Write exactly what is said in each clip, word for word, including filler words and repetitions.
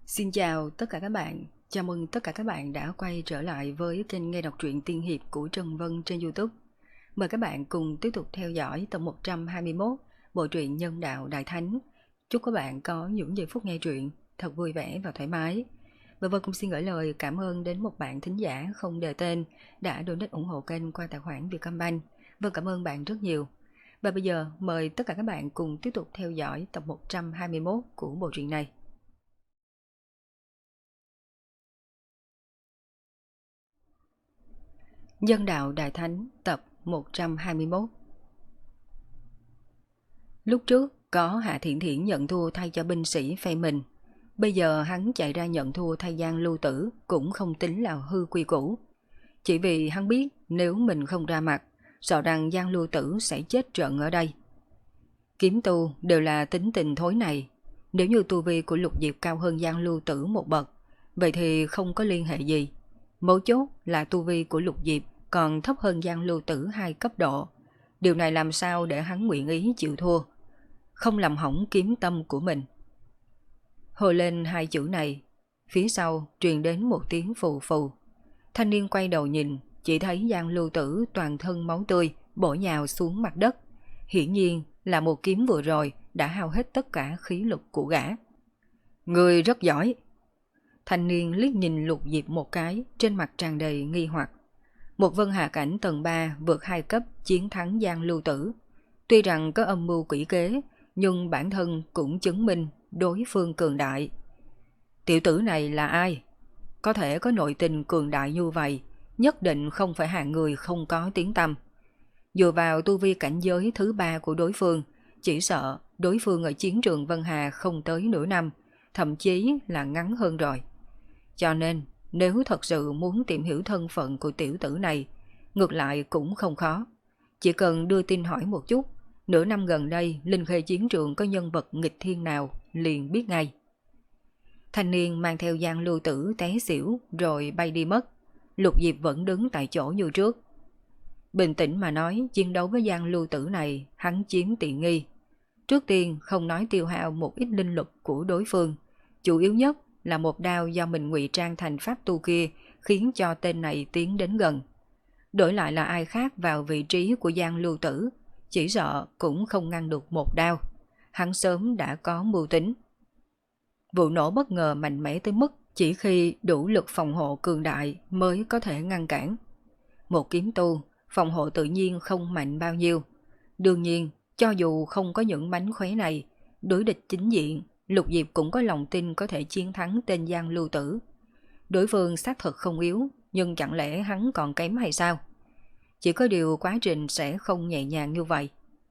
Xin chào tất cả các bạn, chào mừng tất cả các bạn đã quay trở lại với kênh nghe đọc truyện tiên hiệp của Trần Vân trên YouTube. Mời các bạn cùng tiếp tục theo dõi tập một trăm hai mươi mốt bộ truyện Nhân Đạo Đại Thánh. Chúc các bạn có những giây phút nghe truyện thật vui vẻ và thoải mái. Và Vân cũng xin gửi lời cảm ơn đến một bạn thính giả không đề tên đã donate ủng hộ kênh qua tài khoản Vietcombank. Vân cảm ơn bạn rất nhiều. Và bây giờ mời tất cả các bạn cùng tiếp tục theo dõi tập một trăm hai mươi mốt của bộ truyện này. Nhân Đạo Đại Thánh tập một trăm hai mươi mốt. Lúc trước có Hạ Thiện Thiện nhận thua thay cho binh sĩ phe mình. Bây giờ hắn chạy ra nhận thua thay Giang Lưu Tử cũng không tính là hư quy củ. Chỉ vì hắn biết nếu mình không ra mặt, sợ rằng Giang Lưu Tử sẽ chết trận ở đây. Kiếm tu đều là tính tình thối này. Nếu như tu vi của Lục Diệp cao hơn Giang Lưu Tử một bậc, vậy thì không có liên hệ gì. Mấu chốt là tu vi của Lục Diệp còn thấp hơn Giang Lưu Tử hai cấp độ. Điều này làm sao để hắn nguyện ý chịu thua, không làm hỏng kiếm tâm của mình. Hồ lên hai chữ này, phía sau truyền đến một tiếng phù phù. Thanh niên quay đầu nhìn, chỉ thấy Giang Lưu Tử toàn thân máu tươi bổ nhào xuống mặt đất. Hiển nhiên là một kiếm vừa rồi đã hao hết tất cả khí lực của gã. Người rất giỏi. Thanh niên liếc nhìn Lục Diệp một cái, trên mặt tràn đầy nghi hoặc. Một vân hạ cảnh tầng ba vượt hai cấp chiến thắng Giang Lưu Tử. Tuy rằng có âm mưu quỷ kế, nhưng bản thân cũng chứng minh đối phương cường đại. Tiểu tử này là ai? Có thể có nội tình cường đại như vậy, nhất định không phải hạng người không có tiếng tăm. Dựa vào tu vi cảnh giới thứ ba của đối phương, chỉ sợ đối phương ở chiến trường Vân Hà không tới nửa năm, thậm chí là ngắn hơn rồi. Cho nên, nếu thật sự muốn tìm hiểu thân phận của tiểu tử này, ngược lại cũng không khó. Chỉ cần đưa tin hỏi một chút, nửa năm gần đây linh khê chiến trường có nhân vật nghịch thiên nào liền biết ngay. Thanh niên mang theo Giang Lưu Tử té xỉu rồi bay đi mất. Lục Diệp vẫn đứng tại chỗ như trước. Bình tĩnh mà nói, chiến đấu với Giang Lưu Tử này hắn chiếm tiện nghi. Trước tiên không nói tiêu hao một ít linh lực của đối phương, chủ yếu nhất là một đao do mình ngụy trang thành pháp tu kia khiến cho tên này tiến đến gần. Đổi lại là ai khác vào vị trí của Giang Lưu Tử, chỉ sợ cũng không ngăn được một đao. Hắn sớm đã có mưu tính. Vụ nổ bất ngờ mạnh mẽ tới mức chỉ khi đủ lực phòng hộ cường đại mới có thể ngăn cản. Một kiếm tu, phòng hộ tự nhiên không mạnh bao nhiêu. Đương nhiên, cho dù không có những mánh khóe này, đối địch chính diện, Lục Diệp cũng có lòng tin có thể chiến thắng tên Giang Lưu Tử. Đối phương xác thực không yếu, nhưng chẳng lẽ hắn còn kém hay sao? Chỉ có điều quá trình sẽ không nhẹ nhàng như vậy.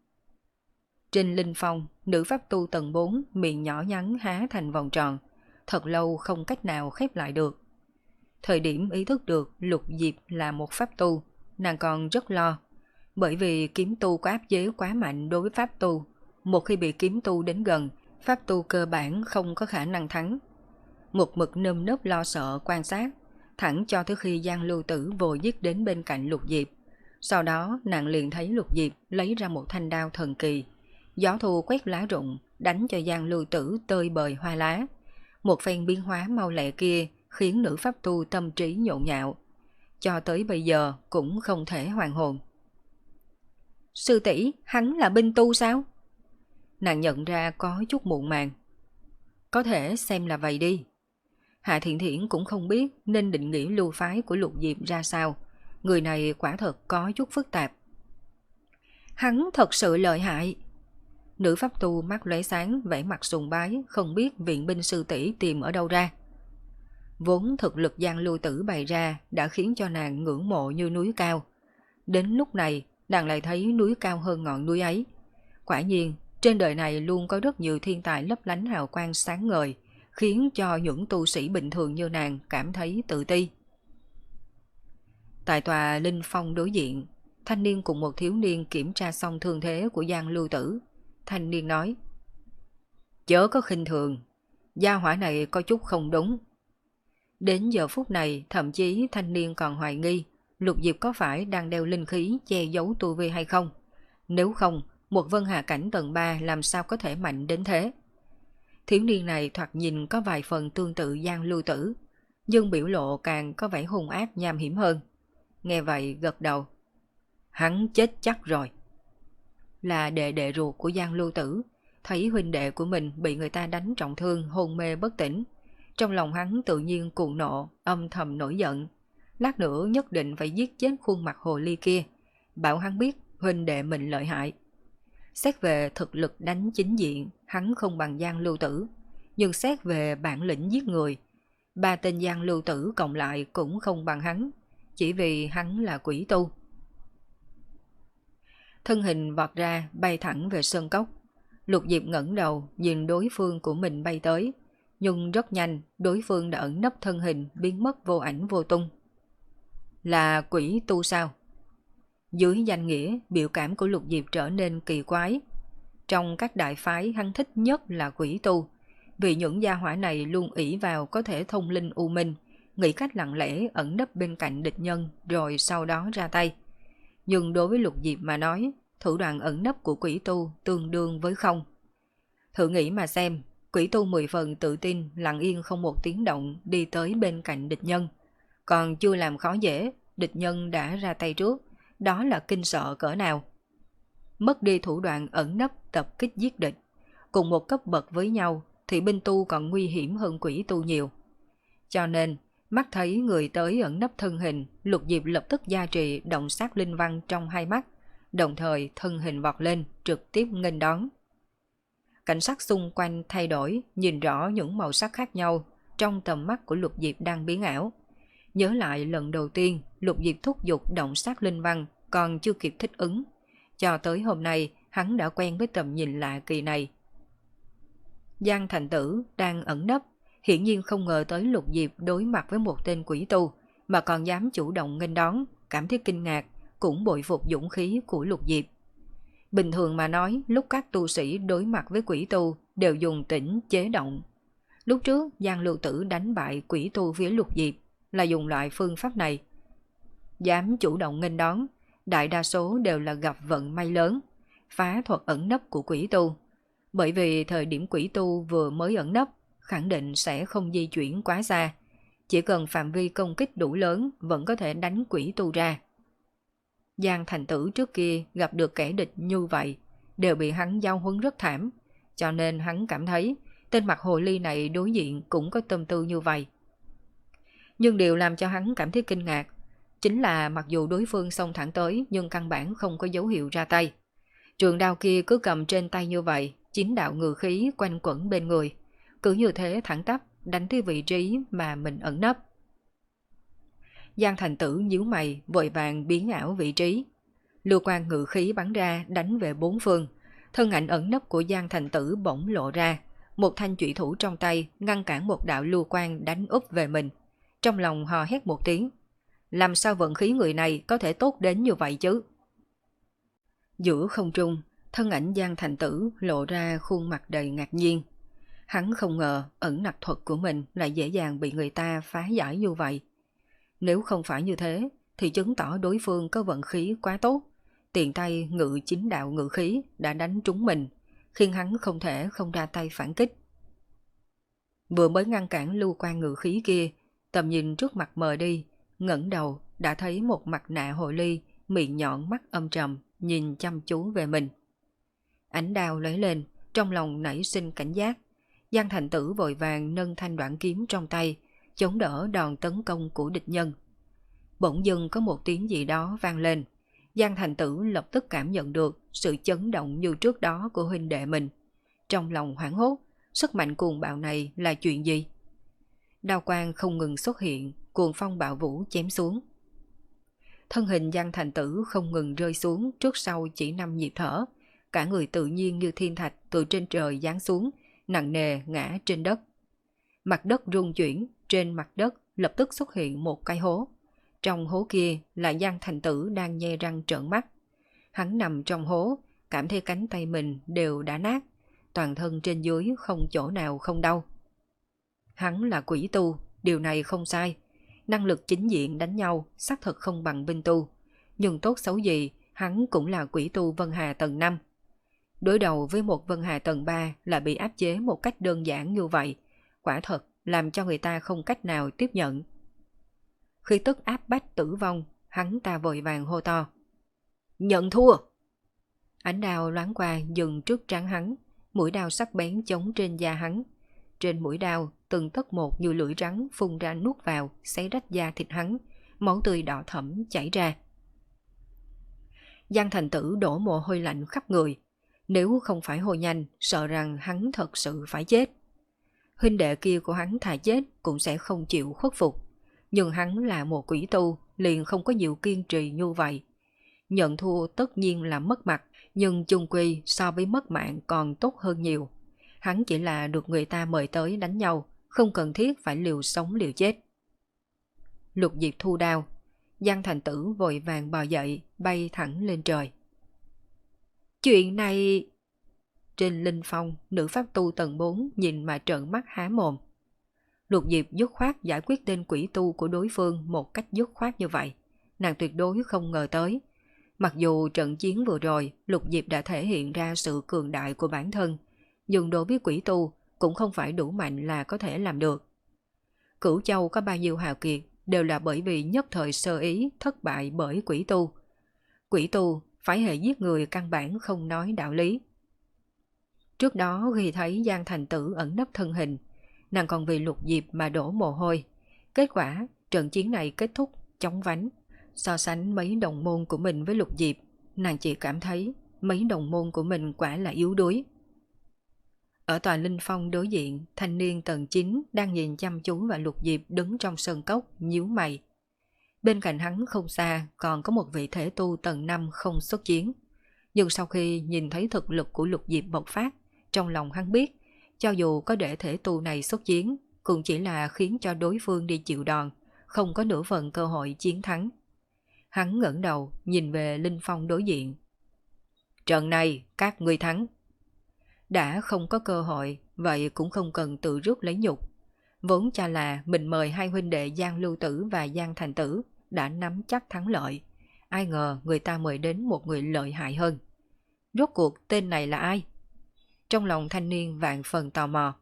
Trên linh phong, nữ pháp tu tầng bốn, miệng nhỏ nhắn há thành vòng tròn, thật lâu không cách nào khép lại được. Thời điểm ý thức được Lục Diệp là một pháp tu, nàng còn rất lo, bởi vì kiếm tu có áp chế quá mạnh đối với pháp tu. Một khi bị kiếm tu đến gần, pháp tu cơ bản không có khả năng thắng. Một mực nơm nớp lo sợ quan sát, thẳng cho tới khi Giang Lưu Tử vồ giết đến bên cạnh Lục Diệp. Sau đó nàng liền thấy Lục Diệp lấy ra một thanh đao thần kỳ, gió thu quét lá rụng, đánh cho Giang Lưu Tử tơi bời hoa lá. Một phen biến hóa mau lẹ kia khiến nữ pháp tu tâm trí nhộn nhạo, cho tới bây giờ cũng không thể hoàn hồn. Sư tỷ, hắn là binh tu sao? Nàng nhận ra có chút muộn màng. Có thể xem là vậy đi. Hạ Thiện Thiện cũng không biết nên định nghĩa lưu phái của Lục Diệp ra sao. Người này quả thật có chút phức tạp. Hắn thật sự lợi hại. Nữ pháp tu mắt lóe sáng, vẻ mặt sùng bái, không biết viện binh sư tỷ tìm ở đâu ra. Vốn thực lực Giang Lưu Tử bày ra đã khiến cho nàng ngưỡng mộ như núi cao. Đến lúc này, nàng lại thấy núi cao hơn ngọn núi ấy. Quả nhiên, trên đời này luôn có rất nhiều thiên tài lấp lánh hào quang sáng ngời, khiến cho những tu sĩ bình thường như nàng cảm thấy tự ti. Tại tòa linh phong đối diện, thanh niên cùng một thiếu niên kiểm tra xong thương thế của Giang Lưu Tử. Thanh niên nói: Chớ có khinh thường, gia hỏa này có chút không đúng. Đến giờ phút này, thậm chí thanh niên còn hoài nghi Lục Diệp có phải đang đeo linh khí che giấu tu vi hay không. Nếu không, một vân hà cảnh tầng ba làm sao có thể mạnh đến thế. Thiếu niên này thoạt nhìn có vài phần tương tự Giang Lưu Tử, nhưng biểu lộ càng có vẻ hung ác nham hiểm hơn. Nghe vậy gật đầu. Hắn chết chắc rồi. Là đệ đệ ruột của Giang Lưu Tử, thấy huynh đệ của mình bị người ta đánh trọng thương hôn mê bất tỉnh. Trong lòng hắn tự nhiên cuồng nộ, âm thầm nổi giận. Lát nữa nhất định phải giết chết khuôn mặt hồ ly kia, bảo hắn biết huynh đệ mình lợi hại. Xét về thực lực đánh chính diện, hắn không bằng Giang Lưu Tử, nhưng xét về bản lĩnh giết người, ba tên Giang Lưu Tử cộng lại cũng không bằng hắn, chỉ vì hắn là quỷ tu. Thân hình vọt ra bay thẳng về sơn cốc. Lục Diệp ngẩng đầu nhìn đối phương của mình bay tới, nhưng rất nhanh đối phương đã ẩn nấp thân hình biến mất vô ảnh vô tung. Là quỷ tu sao? Dưới danh nghĩa, biểu cảm của Lục Diệp trở nên kỳ quái. Trong các đại phái hắn thích nhất là quỷ tu, vì những gia hỏa này luôn ỷ vào có thể thông linh u minh, nghĩ cách lặng lẽ ẩn nấp bên cạnh địch nhân rồi sau đó ra tay. Nhưng đối với Lục Diệp mà nói, thủ đoạn ẩn nấp của quỷ tu tương đương với không. Thử nghĩ mà xem, quỷ tu mười phần tự tin lặng yên không một tiếng động đi tới bên cạnh địch nhân. Còn chưa làm khó dễ, địch nhân đã ra tay trước, đó là kinh sợ cỡ nào. Mất đi thủ đoạn ẩn nấp tập kích giết địch, cùng một cấp bậc với nhau thì binh tu còn nguy hiểm hơn quỷ tu nhiều. Cho nên, mắt thấy người tới ẩn nấp thân hình, Lục Diệp lập tức gia trì động sát linh văn trong hai mắt, đồng thời thân hình vọt lên, trực tiếp nghênh đón. Cảnh sắc xung quanh thay đổi, nhìn rõ những màu sắc khác nhau trong tầm mắt của Lục Diệp đang biến ảo. Nhớ lại lần đầu tiên Lục Diệp thúc giục động sát linh văn còn chưa kịp thích ứng. Cho tới hôm nay hắn đã quen với tầm nhìn lạ kỳ này. Giang Thành Tử đang ẩn nấp, hiển nhiên không ngờ tới Lục Diệp đối mặt với một tên quỷ tu mà còn dám chủ động nghênh đón, cảm thấy kinh ngạc, cũng bội phục dũng khí của Lục Diệp. Bình thường mà nói, lúc các tu sĩ đối mặt với quỷ tu đều dùng tĩnh chế động. Lúc trước Giang Lưu Tử đánh bại quỷ tu phía Lục Diệp là dùng loại phương pháp này. Dám chủ động nghênh đón, đại đa số đều là gặp vận may lớn, phá thuật ẩn nấp của quỷ tu. Bởi vì thời điểm quỷ tu vừa mới ẩn nấp, khẳng định sẽ không di chuyển quá xa. Chỉ cần phạm vi công kích đủ lớn vẫn có thể đánh quỷ tu ra. Giang Thành Tử trước kia gặp được kẻ địch như vậy, đều bị hắn giao huấn rất thảm, cho nên hắn cảm thấy tên mặt hồ ly này đối diện cũng có tâm tư như vậy. Nhưng điều làm cho hắn cảm thấy kinh ngạc chính là mặc dù đối phương xông thẳng tới nhưng căn bản không có dấu hiệu ra tay. Trường đao kia cứ cầm trên tay như vậy, chín đạo ngự khí quanh quẩn bên người, cứ như thế thẳng tắp đánh tới vị trí mà mình ẩn nấp. Giang Thành Tử nhíu mày vội vàng biến ảo vị trí. Lưu quang ngự khí bắn ra đánh về bốn phương, thân ảnh ẩn nấp của Giang Thành Tử bỗng lộ ra, một thanh chủy thủ trong tay ngăn cản một đạo lưu quang đánh úp về mình. Trong lòng hò hét một tiếng, làm sao vận khí người này có thể tốt đến như vậy chứ? Giữa không trung, thân ảnh Giang Thành Tử lộ ra khuôn mặt đầy ngạc nhiên. Hắn không ngờ ẩn nặc thuật của mình lại dễ dàng bị người ta phá giải như vậy. Nếu không phải như thế, thì chứng tỏ đối phương có vận khí quá tốt. Tiện tay ngự chính đạo ngự khí đã đánh trúng mình, khiến hắn không thể không ra tay phản kích. Vừa mới ngăn cản lưu quan ngự khí kia, tầm nhìn trước mặt mờ đi, ngẩng đầu đã thấy một mặt nạ hồ ly, miệng nhọn mắt âm trầm, nhìn chăm chú về mình. Ánh đao lấy lên, trong lòng nảy sinh cảnh giác. Giang Thành Tử vội vàng nâng thanh đoạn kiếm trong tay, chống đỡ đòn tấn công của địch nhân. Bỗng dưng có một tiếng gì đó vang lên. Giang Thành Tử lập tức cảm nhận được sự chấn động như trước đó của huynh đệ mình. Trong lòng hoảng hốt, sức mạnh cuồng bạo này là chuyện gì? Đao quang không ngừng xuất hiện, cuồng phong bạo vũ chém xuống. Thân hình Giang Thành Tử không ngừng rơi xuống, trước sau chỉ năm nhịp thở. Cả người tự nhiên như thiên thạch từ trên trời giáng xuống, nặng nề ngã trên đất. Mặt đất rung chuyển, trên mặt đất lập tức xuất hiện một cái hố. Trong hố kia là Giang Thành Tử đang nhe răng trợn mắt. Hắn nằm trong hố, cảm thấy cánh tay mình đều đã nát, toàn thân trên dưới không chỗ nào không đau. Hắn là quỷ tu, điều này không sai. Năng lực chính diện đánh nhau xác thực không bằng binh tu, nhưng tốt xấu gì hắn cũng là quỷ tu Vân Hà tầng năm. Đối đầu với một Vân Hà tầng ba là bị áp chế một cách đơn giản như vậy, quả thật làm cho người ta không cách nào tiếp nhận. Khi tức áp bách tử vong, hắn ta vội vàng hô to. Nhận thua! Ánh đao loáng qua dừng trước trán hắn, mũi đao sắc bén chống trên da hắn. Trên mũi đao, từng tấc một như lưỡi rắn phun ra nuốt vào, xé rách da thịt hắn, máu tươi đỏ thẫm chảy ra. Giang Thành Tử đổ mồ hôi lạnh khắp người. Nếu không phải hồi nhanh, sợ rằng hắn thật sự phải chết. Huynh đệ kia của hắn thà chết cũng sẽ không chịu khuất phục. Nhưng hắn là một quỷ tu, liền không có nhiều kiên trì như vậy. Nhận thua tất nhiên là mất mặt, nhưng chung quy so với mất mạng còn tốt hơn nhiều. Hắn chỉ là được người ta mời tới đánh nhau, không cần thiết phải liều sống liều chết. Lục Diệp thu đao, Giang Thành Tử vội vàng bò dậy, bay thẳng lên trời. Chuyện này... Trên linh phong, nữ pháp tu tầng bốn nhìn mà trợn mắt há mồm. Lục Diệp dứt khoát giải quyết tên quỷ tu của đối phương một cách dứt khoát như vậy. Nàng tuyệt đối không ngờ tới. Mặc dù trận chiến vừa rồi, Lục Diệp đã thể hiện ra sự cường đại của bản thân, nhưng đối với quỷ tu cũng không phải đủ mạnh là có thể làm được. Cửu Châu có bao nhiêu hào kiệt đều là bởi vì nhất thời sơ ý thất bại bởi quỷ tu. Quỷ tu phải hệ giết người căn bản không nói đạo lý. Trước đó khi thấy Giang Thành Tử ẩn nấp thân hình, nàng còn vì Lục Diệp mà đổ mồ hôi. Kết quả trận chiến này kết thúc chóng vánh. So sánh mấy đồng môn của mình với Lục Diệp, nàng chỉ cảm thấy mấy đồng môn của mình quả là yếu đuối. Ở tòa linh phong đối diện, thanh niên tầng chín đang nhìn chăm chú vào Lục Diệp đứng trong sân cốc, nhíu mày. Bên cạnh hắn không xa còn có một vị thể tu tầng năm không xuất chiến. Nhưng sau khi nhìn thấy thực lực của Lục Diệp bộc phát, trong lòng hắn biết, cho dù có để thể tu này xuất chiến, cũng chỉ là khiến cho đối phương đi chịu đòn, không có nửa phần cơ hội chiến thắng. Hắn ngẩng đầu nhìn về linh phong đối diện. Trận này các ngươi thắng. Đã không có cơ hội, vậy cũng không cần tự rước lấy nhục. Vốn cho là mình mời hai huynh đệ Giang Lưu Tử và Giang Thành Tử đã nắm chắc thắng lợi. Ai ngờ người ta mời đến một người lợi hại hơn. Rốt cuộc tên này là ai? Trong lòng thanh niên vạn phần tò mò.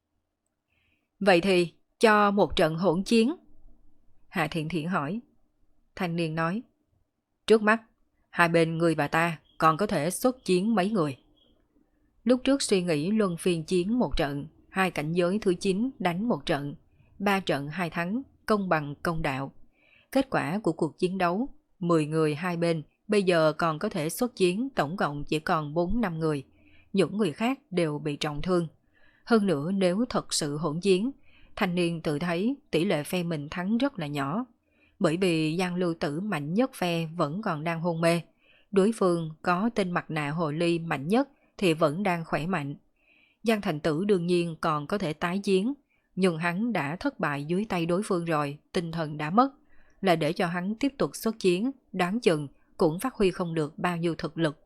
Vậy thì cho một trận hỗn chiến. Hạ Thiện Thiện hỏi. Thanh niên nói. Trước mắt, hai bên người và ta còn có thể xuất chiến mấy người. Lúc trước suy nghĩ luân phiên chiến một trận, hai cảnh giới thứ chín đánh một trận, ba trận hai thắng, công bằng công đạo. Kết quả của cuộc chiến đấu, mười người hai bên, bây giờ còn có thể xuất chiến tổng cộng chỉ còn bốn năm người. Những người khác đều bị trọng thương. Hơn nữa nếu thật sự hỗn chiến, thanh niên tự thấy tỷ lệ phe mình thắng rất là nhỏ. Bởi vì Giang Lưu Tử mạnh nhất phe vẫn còn đang hôn mê. Đối phương có tên mặt nạ hồ ly mạnh nhất thì vẫn đang khỏe mạnh. Giang Thành Tử đương nhiên còn có thể tái chiến, nhưng hắn đã thất bại dưới tay đối phương rồi, tinh thần đã mất. Là để cho hắn tiếp tục xuất chiến, đoán chừng cũng phát huy không được bao nhiêu thực lực.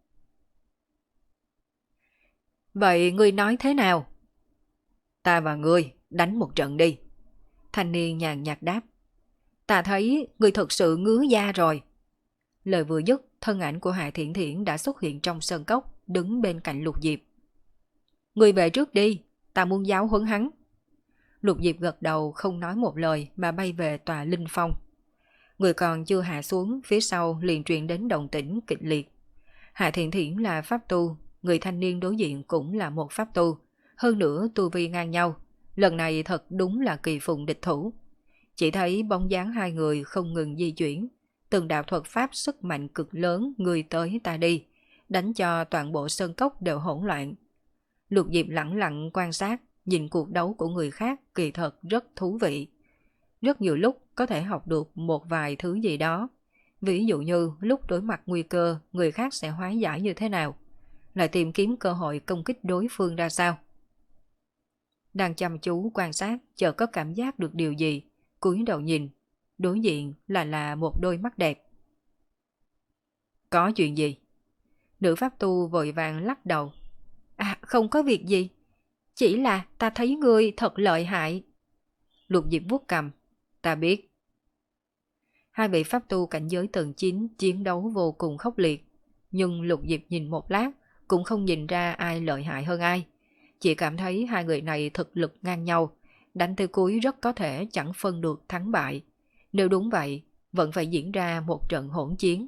Vậy ngươi nói thế nào? Ta và ngươi đánh một trận đi. Thanh niên nhàn nhạt đáp. Ta thấy ngươi thực sự ngứa da rồi. Lời vừa dứt, thân ảnh của Hạ Thiện Thiện đã xuất hiện trong sân cốc, đứng bên cạnh Lục Diệp. Ngươi về trước đi, ta muốn giáo huấn hắn. Lục Diệp gật đầu không nói một lời mà bay về tòa linh phong. Người còn chưa hạ xuống, phía sau liền truyền đến động tĩnh kịch liệt. Hạ Thiện Thiện là pháp tu, người thanh niên đối diện cũng là một pháp tu, hơn nữa tu vi ngang nhau. Lần này thật đúng là kỳ phùng địch thủ. Chỉ thấy bóng dáng hai người không ngừng di chuyển, từng đạo thuật pháp sức mạnh cực lớn người tới ta đi, đánh cho toàn bộ sơn cốc đều hỗn loạn. Lục Diệp lặng lặng quan sát, nhìn cuộc đấu của người khác kỳ thật rất thú vị. Rất nhiều lúc có thể học được một vài thứ gì đó. Ví dụ như lúc đối mặt nguy cơ, người khác sẽ hóa giải như thế nào, lại tìm kiếm cơ hội công kích đối phương ra sao. Đang chăm chú quan sát, chợt có cảm giác được điều gì, cúi đầu nhìn, đối diện là là một đôi mắt đẹp. Có chuyện gì? Nữ pháp tu vội vàng lắc đầu. À, không có việc gì. Chỉ là ta thấy ngươi thật lợi hại. Lục Diệp vuốt cầm. Ta biết. Hai vị pháp tu cảnh giới tầng chín chiến đấu vô cùng khốc liệt. Nhưng Lục Diệp nhìn một lát, cũng không nhìn ra ai lợi hại hơn ai. Chỉ cảm thấy hai người này thực lực ngang nhau, đánh tới cuối rất có thể chẳng phân được thắng bại. Nếu đúng vậy, vẫn phải diễn ra một trận hỗn chiến.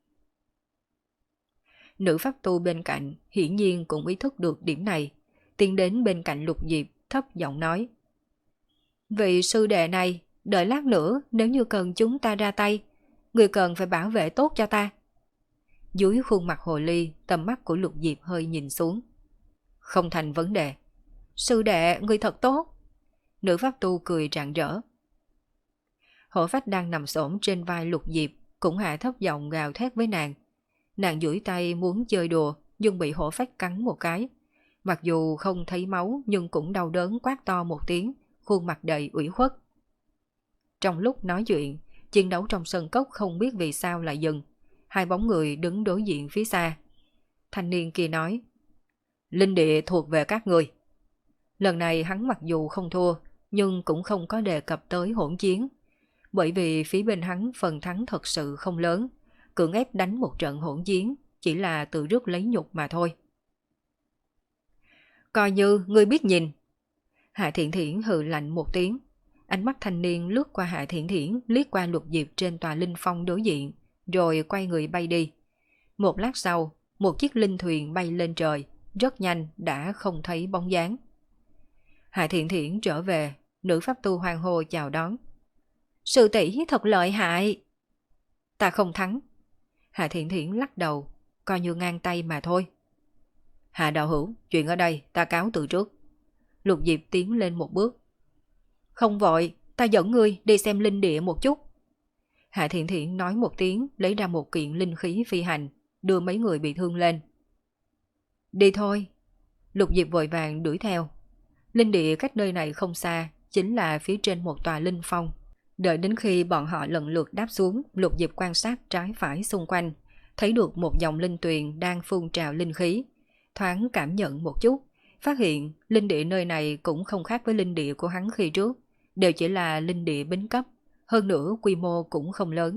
Nữ pháp tu bên cạnh hiển nhiên cũng ý thức được điểm này, tiến đến bên cạnh Lục Diệp thấp giọng nói. Vị sư đệ này, đợi lát nữa nếu như cần chúng ta ra tay, người cần phải bảo vệ tốt cho ta. Dưới khuôn mặt hồ ly, tầm mắt của Lục Diệp hơi nhìn xuống. Không thành vấn đề. Sư đệ, người thật tốt. Nữ pháp tu cười rạng rỡ. Hổ phách đang nằm xổm trên vai Lục Diệp, cũng hạ thấp giọng gào thét với nàng. Nàng duỗi tay muốn chơi đùa, nhưng bị hổ phách cắn một cái. Mặc dù không thấy máu nhưng cũng đau đớn quát to một tiếng, khuôn mặt đầy ủy khuất. Trong lúc nói chuyện, chiến đấu trong sân cốc không biết vì sao lại dừng. Hai bóng người đứng đối diện phía xa. Thanh niên kia nói, linh địa thuộc về các người. Lần này hắn mặc dù không thua, nhưng cũng không có đề cập tới hỗn chiến. Bởi vì phía bên hắn phần thắng thật sự không lớn, cưỡng ép đánh một trận hỗn chiến chỉ là tự rước lấy nhục mà thôi. Coi như ngươi biết nhìn. Hạ Thiện Thiển hừ lạnh một tiếng. Ánh mắt thanh niên lướt qua Hạ Thiện Thiển, liếc qua Lục Diệp trên tòa linh phong đối diện, rồi quay người bay đi. Một lát sau, một chiếc linh thuyền bay lên trời, rất nhanh đã không thấy bóng dáng. Hạ Thiện Thiển trở về, nữ pháp tu hoan hô chào đón. Sư tỷ thật lợi hại. Ta không thắng. Hạ Thiện Thiển lắc đầu, coi như ngang tay mà thôi. Hạ đạo hữu, chuyện ở đây ta cáo từ trước. Lục Diệp tiến lên một bước. Không vội, ta dẫn ngươi đi xem linh địa một chút. Hạ Thiện Thiển nói một tiếng, lấy ra một kiện linh khí phi hành, đưa mấy người bị thương lên. Đi thôi. Lục Diệp vội vàng đuổi theo. Linh địa cách nơi này không xa, chính là phía trên một tòa linh phong. Đợi đến khi bọn họ lần lượt đáp xuống, Lục Diệp quan sát trái phải xung quanh, thấy được một dòng linh tuyền đang phun trào linh khí. Thoáng cảm nhận một chút, phát hiện linh địa nơi này cũng không khác với linh địa của hắn khi trước, đều chỉ là linh địa bính cấp, hơn nữa quy mô cũng không lớn.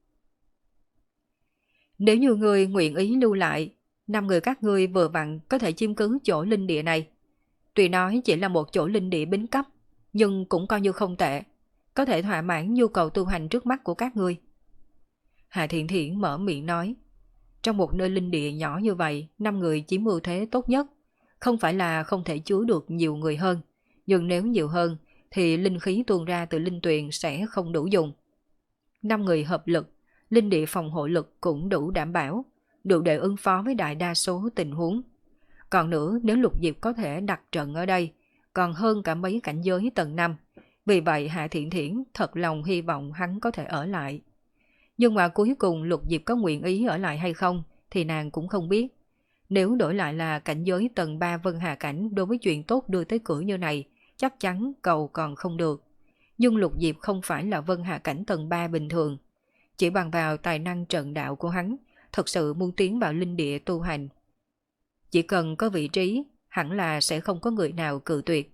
Nếu như người nguyện ý lưu lại, năm người các ngươi vừa vặn có thể chiếm cứ chỗ linh địa này. Tuy nói chỉ là một chỗ linh địa bính cấp, nhưng cũng coi như không tệ, có thể thỏa mãn nhu cầu tu hành trước mắt của các ngươi. Hạ Thiện Thiển mở miệng nói, trong một nơi linh địa nhỏ như vậy, năm người chiếm ưu thế tốt nhất, không phải là không thể chứa được nhiều người hơn, nhưng nếu nhiều hơn thì linh khí tuôn ra từ linh tuyền sẽ không đủ dùng. Năm người hợp lực, linh địa phòng hộ lực cũng đủ đảm bảo, đủ để ứng phó với đại đa số tình huống. Còn nữa, nếu Lục Diệp có thể đặt trận ở đây, còn hơn cả mấy cảnh giới tầng năm. Vì vậy Hạ Thiện Thiển thật lòng hy vọng hắn có thể ở lại. Nhưng mà cuối cùng Lục Diệp có nguyện ý ở lại hay không thì nàng cũng không biết. Nếu đổi lại là cảnh giới tầng ba Vân Hà Cảnh đối với chuyện tốt đưa tới cửa như này, chắc chắn cầu còn không được. Nhưng Lục Diệp không phải là Vân Hà Cảnh tầng ba bình thường. Chỉ bằng vào tài năng trận đạo của hắn, thật sự muốn tiến vào linh địa tu hành. Chỉ cần có vị trí, hẳn là sẽ không có người nào cự tuyệt.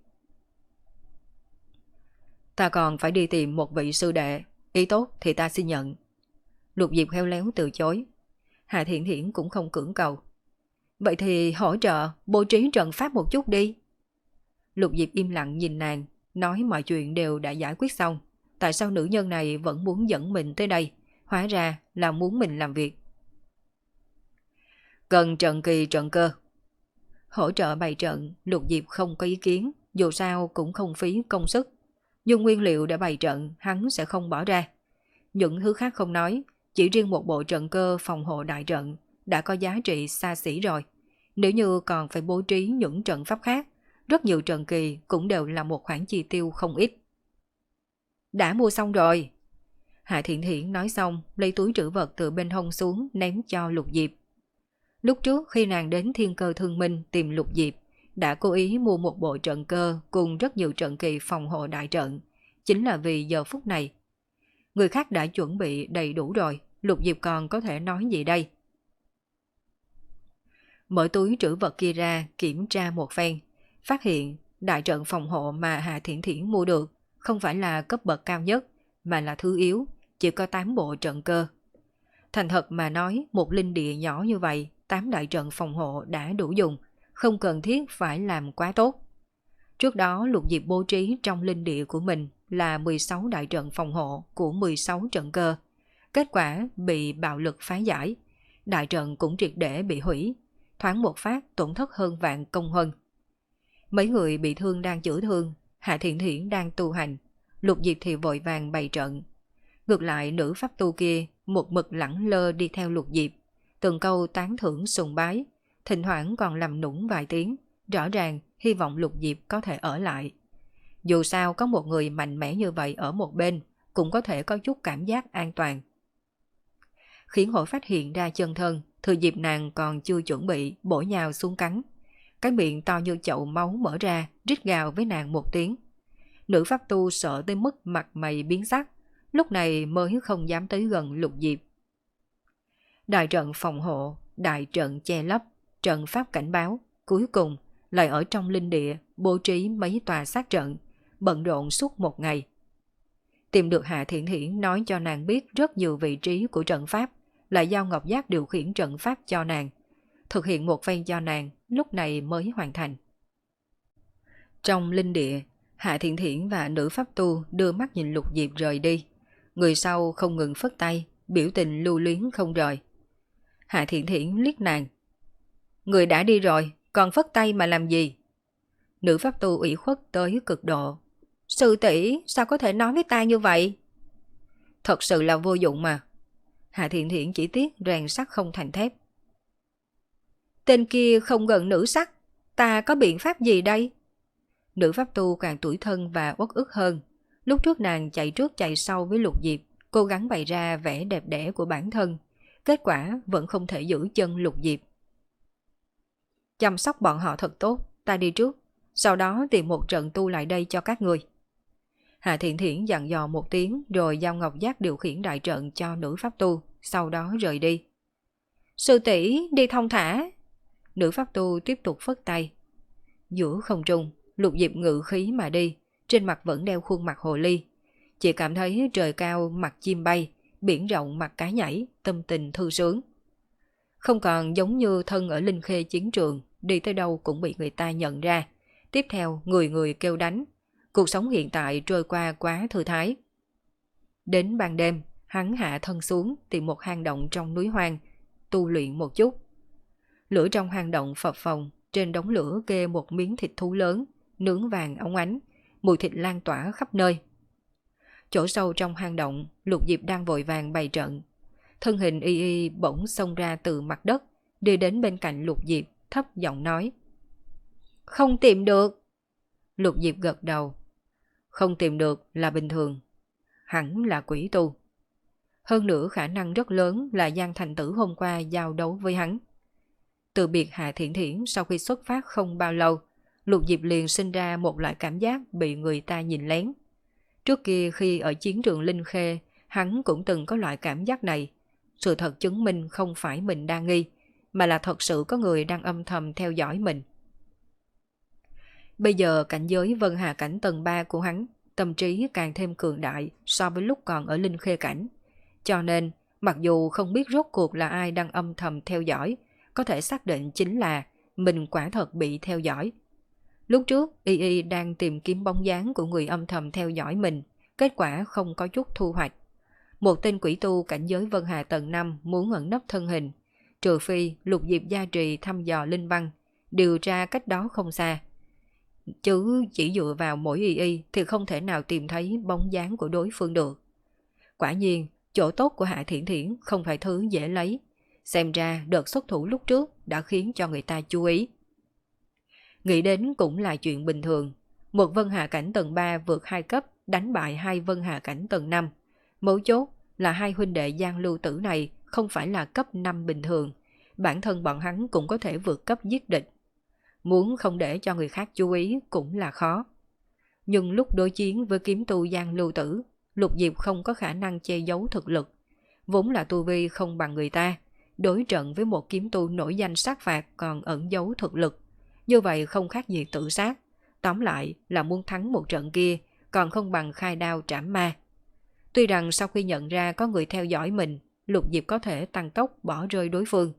Ta còn phải đi tìm một vị sư đệ, ý tốt thì ta xin nhận. Lục Diệp khéo léo từ chối. Hạ Thiện Thiển cũng không cưỡng cầu. Vậy thì hỗ trợ, bố trí trận pháp một chút đi. Lục Diệp im lặng nhìn nàng, nói mọi chuyện đều đã giải quyết xong. Tại sao nữ nhân này vẫn muốn dẫn mình tới đây? Hóa ra là muốn mình làm việc. Cần trận kỳ trận cơ. Hỗ trợ bày trận, Lục Diệp không có ý kiến, dù sao cũng không phí công sức. Nhưng nguyên liệu để bày trận hắn sẽ không bỏ ra. Những thứ khác không nói, chỉ riêng một bộ trận cơ phòng hộ đại trận đã có giá trị xa xỉ rồi. Nếu như còn phải bố trí những trận pháp khác, rất nhiều trận kỳ cũng đều là một khoản chi tiêu không ít. Đã mua xong rồi. Hạ Thiện Thiển nói xong, lấy túi trữ vật từ bên hông xuống ném cho Lục Diệp. Lúc trước khi nàng đến Thiên Cơ Thương Minh tìm Lục Diệp, đã cố ý mua một bộ trận cơ cùng rất nhiều trận kỳ phòng hộ đại trận, chính là vì giờ phút này. Người khác đã chuẩn bị đầy đủ rồi, Lục Diệp còn có thể nói gì đây? Mở túi trữ vật kia ra kiểm tra một phen, phát hiện đại trận phòng hộ mà Hạ Thiện Thiển mua được không phải là cấp bậc cao nhất, mà là thứ yếu, chỉ có tám bộ trận cơ. Thành thật mà nói, một linh địa nhỏ như vậy, tám đại trận phòng hộ đã đủ dùng, không cần thiết phải làm quá tốt. Trước đó Lục Diệp bố trí trong linh địa của mình là mười sáu đại trận phòng hộ của mười sáu trận cơ. Kết quả bị bạo lực phá giải, đại trận cũng triệt để bị hủy, thoáng một phát tổn thất hơn vạn công huân. Mấy người bị thương đang chữa thương, Hạ Thiện Thiển đang tu hành, Lục Diệp thì vội vàng bày trận. Ngược lại nữ pháp tu kia một mực lẳng lơ đi theo Lục Diệp, từng câu tán thưởng sùng bái, thỉnh thoảng còn làm nũng vài tiếng, rõ ràng hy vọng Lục Diệp có thể ở lại. Dù sao có một người mạnh mẽ như vậy ở một bên, cũng có thể có chút cảm giác an toàn. Khiến hổ phát hiện ra chân thân, thừa dịp nàng còn chưa chuẩn bị, bổ nhào xuống cắn. Cái miệng to như chậu máu mở ra, rít gào với nàng một tiếng. Nữ pháp tu sợ tới mức mặt mày biến sắc, lúc này mới không dám tới gần Lục Diệp. Đại trận phòng hộ, đại trận che lấp, trận pháp cảnh báo, cuối cùng lại ở trong linh địa bố trí mấy tòa sát trận, bận rộn suốt một ngày. Tìm được Hạ Thiện Thiển nói cho nàng biết rất nhiều vị trí của trận pháp, lại giao Ngọc Giác điều khiển trận pháp cho nàng, thực hiện một phen cho nàng, lúc này mới hoàn thành. Trong linh địa, Hạ Thiện Thiển và nữ pháp tu đưa mắt nhìn Lục Diệp rời đi, người sau không ngừng phất tay, biểu tình lưu luyến không rời. Hạ Thiện Thiển liếc nàng. Người đã đi rồi, còn phất tay mà làm gì? Nữ pháp tu ủy khuất tới cực độ. Sư tỷ sao có thể nói với ta như vậy? Thật sự là vô dụng mà. Hạ Thiện Thiển chỉ tiếc rèn sắt không thành thép. Tên kia không gần nữ sắc, ta có biện pháp gì đây? Nữ pháp tu càng tủi thân và uất ức hơn. Lúc trước nàng chạy trước chạy sau với Lục Diệp, cố gắng bày ra vẻ đẹp đẽ của bản thân. Kết quả vẫn không thể giữ chân Lục Diệp. Chăm sóc bọn họ thật tốt, ta đi trước, sau đó tìm một trận tu lại đây cho các người. Hạ Thiện Thiển dặn dò một tiếng rồi giao Ngọc Giác điều khiển đại trận cho nữ pháp tu, sau đó rời đi. Sư tỷ đi thông thả. Nữ pháp tu tiếp tục phất tay. Giữa không trung, Lục Diệp ngự khí mà đi, trên mặt vẫn đeo khuôn mặt hồ ly. Chỉ cảm thấy trời cao mặt chim bay, biển rộng mặt cá nhảy, tâm tình thư sướng. Không còn giống như thân ở Linh Khê chiến trường, đi tới đâu cũng bị người ta nhận ra. Tiếp theo người người kêu đánh. Cuộc sống hiện tại trôi qua quá thư thái. Đến ban đêm, hắn hạ thân xuống tìm một hang động trong núi hoang, tu luyện một chút. Lửa trong hang động phập phồng, trên đống lửa kê một miếng thịt thú lớn, nướng vàng óng ánh, mùi thịt lan tỏa khắp nơi. Chỗ sâu trong hang động, Lục Diệp đang vội vàng bày trận. Thân hình y y bỗng xông ra từ mặt đất, đi đến bên cạnh Lục Diệp, thấp giọng nói. Không tìm được. Lục Diệp gật đầu. Không tìm được là bình thường. Hẳn là quỷ tu. Hơn nữa khả năng rất lớn là Giang Thành Tử hôm qua giao đấu với hắn. Từ biệt Hạ Thiện Thiển sau khi xuất phát không bao lâu, Lục Diệp liền sinh ra một loại cảm giác bị người ta nhìn lén. Trước kia khi ở chiến trường Linh Khê, hắn cũng từng có loại cảm giác này. Sự thật chứng minh không phải mình đang nghi, mà là thật sự có người đang âm thầm theo dõi mình. Bây giờ cảnh giới Vân Hà cảnh tầng ba của hắn, tâm trí càng thêm cường đại so với lúc còn ở Linh Khê cảnh. Cho nên, mặc dù không biết rốt cuộc là ai đang âm thầm theo dõi, có thể xác định chính là mình quả thật bị theo dõi. Lúc trước, Y Y đang tìm kiếm bóng dáng của người âm thầm theo dõi mình, kết quả không có chút thu hoạch. Một tên quỷ tu cảnh giới Vân Hà tầng năm muốn ẩn nấp thân hình, trừ phi Lục Diệp gia trì thăm dò linh văn, điều tra cách đó không xa. Chứ chỉ dựa vào mỗi Y Y thì không thể nào tìm thấy bóng dáng của đối phương được. Quả nhiên, chỗ tốt của Hạ Thiện Thiển không phải thứ dễ lấy. Xem ra đợt xuất thủ lúc trước đã khiến cho người ta chú ý. Nghĩ đến cũng là chuyện bình thường. Một Vân Hà cảnh tầng ba vượt hai cấp đánh bại hai Vân Hà cảnh tầng năm. Mấu chốt là hai huynh đệ Giang Lưu Tử này không phải là cấp năm bình thường. Bản thân bọn hắn cũng có thể vượt cấp giết địch. Muốn không để cho người khác chú ý cũng là khó. Nhưng lúc đối chiến với kiếm tu Giang Lưu Tử, Lục Diệp không có khả năng che giấu thực lực. Vốn là tu vi không bằng người ta, đối trận với một kiếm tu nổi danh sát phạt còn ẩn giấu thực lực. Như vậy không khác gì tự sát. Tóm lại là muốn thắng một trận kia còn không bằng khai đao trảm ma. Tuy rằng sau khi nhận ra có người theo dõi mình, Lục Diệp có thể tăng tốc bỏ rơi đối phương.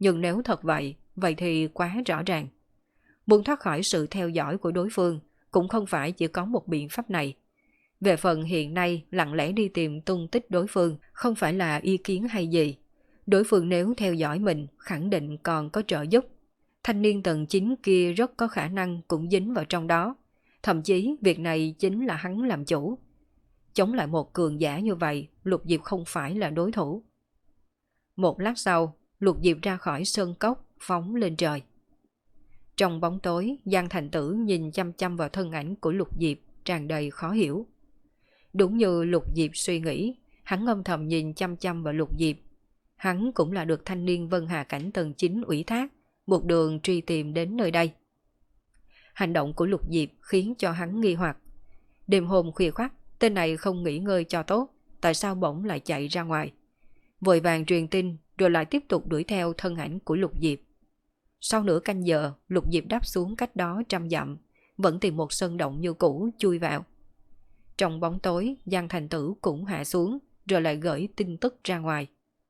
Nhưng nếu thật vậy, vậy thì quá rõ ràng. Muốn thoát khỏi sự theo dõi của đối phương cũng không phải chỉ có một biện pháp này. Về phần hiện nay lặng lẽ đi tìm tung tích đối phương không phải là ý kiến hay gì. Đối phương nếu theo dõi mình khẳng định còn có trợ giúp. Thanh niên tầng chín kia rất có khả năng cũng dính vào trong đó. Thậm chí việc này chính là hắn làm chủ. Chống lại một cường giả như vậy, Lục Diệp không phải là đối thủ. Một lát sau, Lục Diệp ra khỏi sơn cốc, phóng lên trời. Trong bóng tối, Giang Thành Tử nhìn chăm chăm vào thân ảnh của Lục Diệp, tràn đầy khó hiểu. Đúng như Lục Diệp suy nghĩ, hắn âm thầm nhìn chăm chăm vào Lục Diệp. Hắn cũng là được thanh niên Vân Hà Cảnh tầng chín ủy thác, một đường truy tìm đến nơi đây. Hành động của Lục Diệp khiến cho hắn nghi hoặc. Đêm hôm khuya khoắt, tên này không nghỉ ngơi cho tốt, tại sao bỗng lại chạy ra ngoài? Vội vàng truyền tin rồi lại tiếp tục đuổi theo thân ảnh của Lục Diệp. Sau nửa canh giờ, Lục Diệp đáp xuống cách đó trăm dặm, vẫn tìm một sân động như cũ chui vào. Trong bóng tối, Giang Thành Tử cũng hạ xuống, rồi lại gửi tin tức ra ngoài.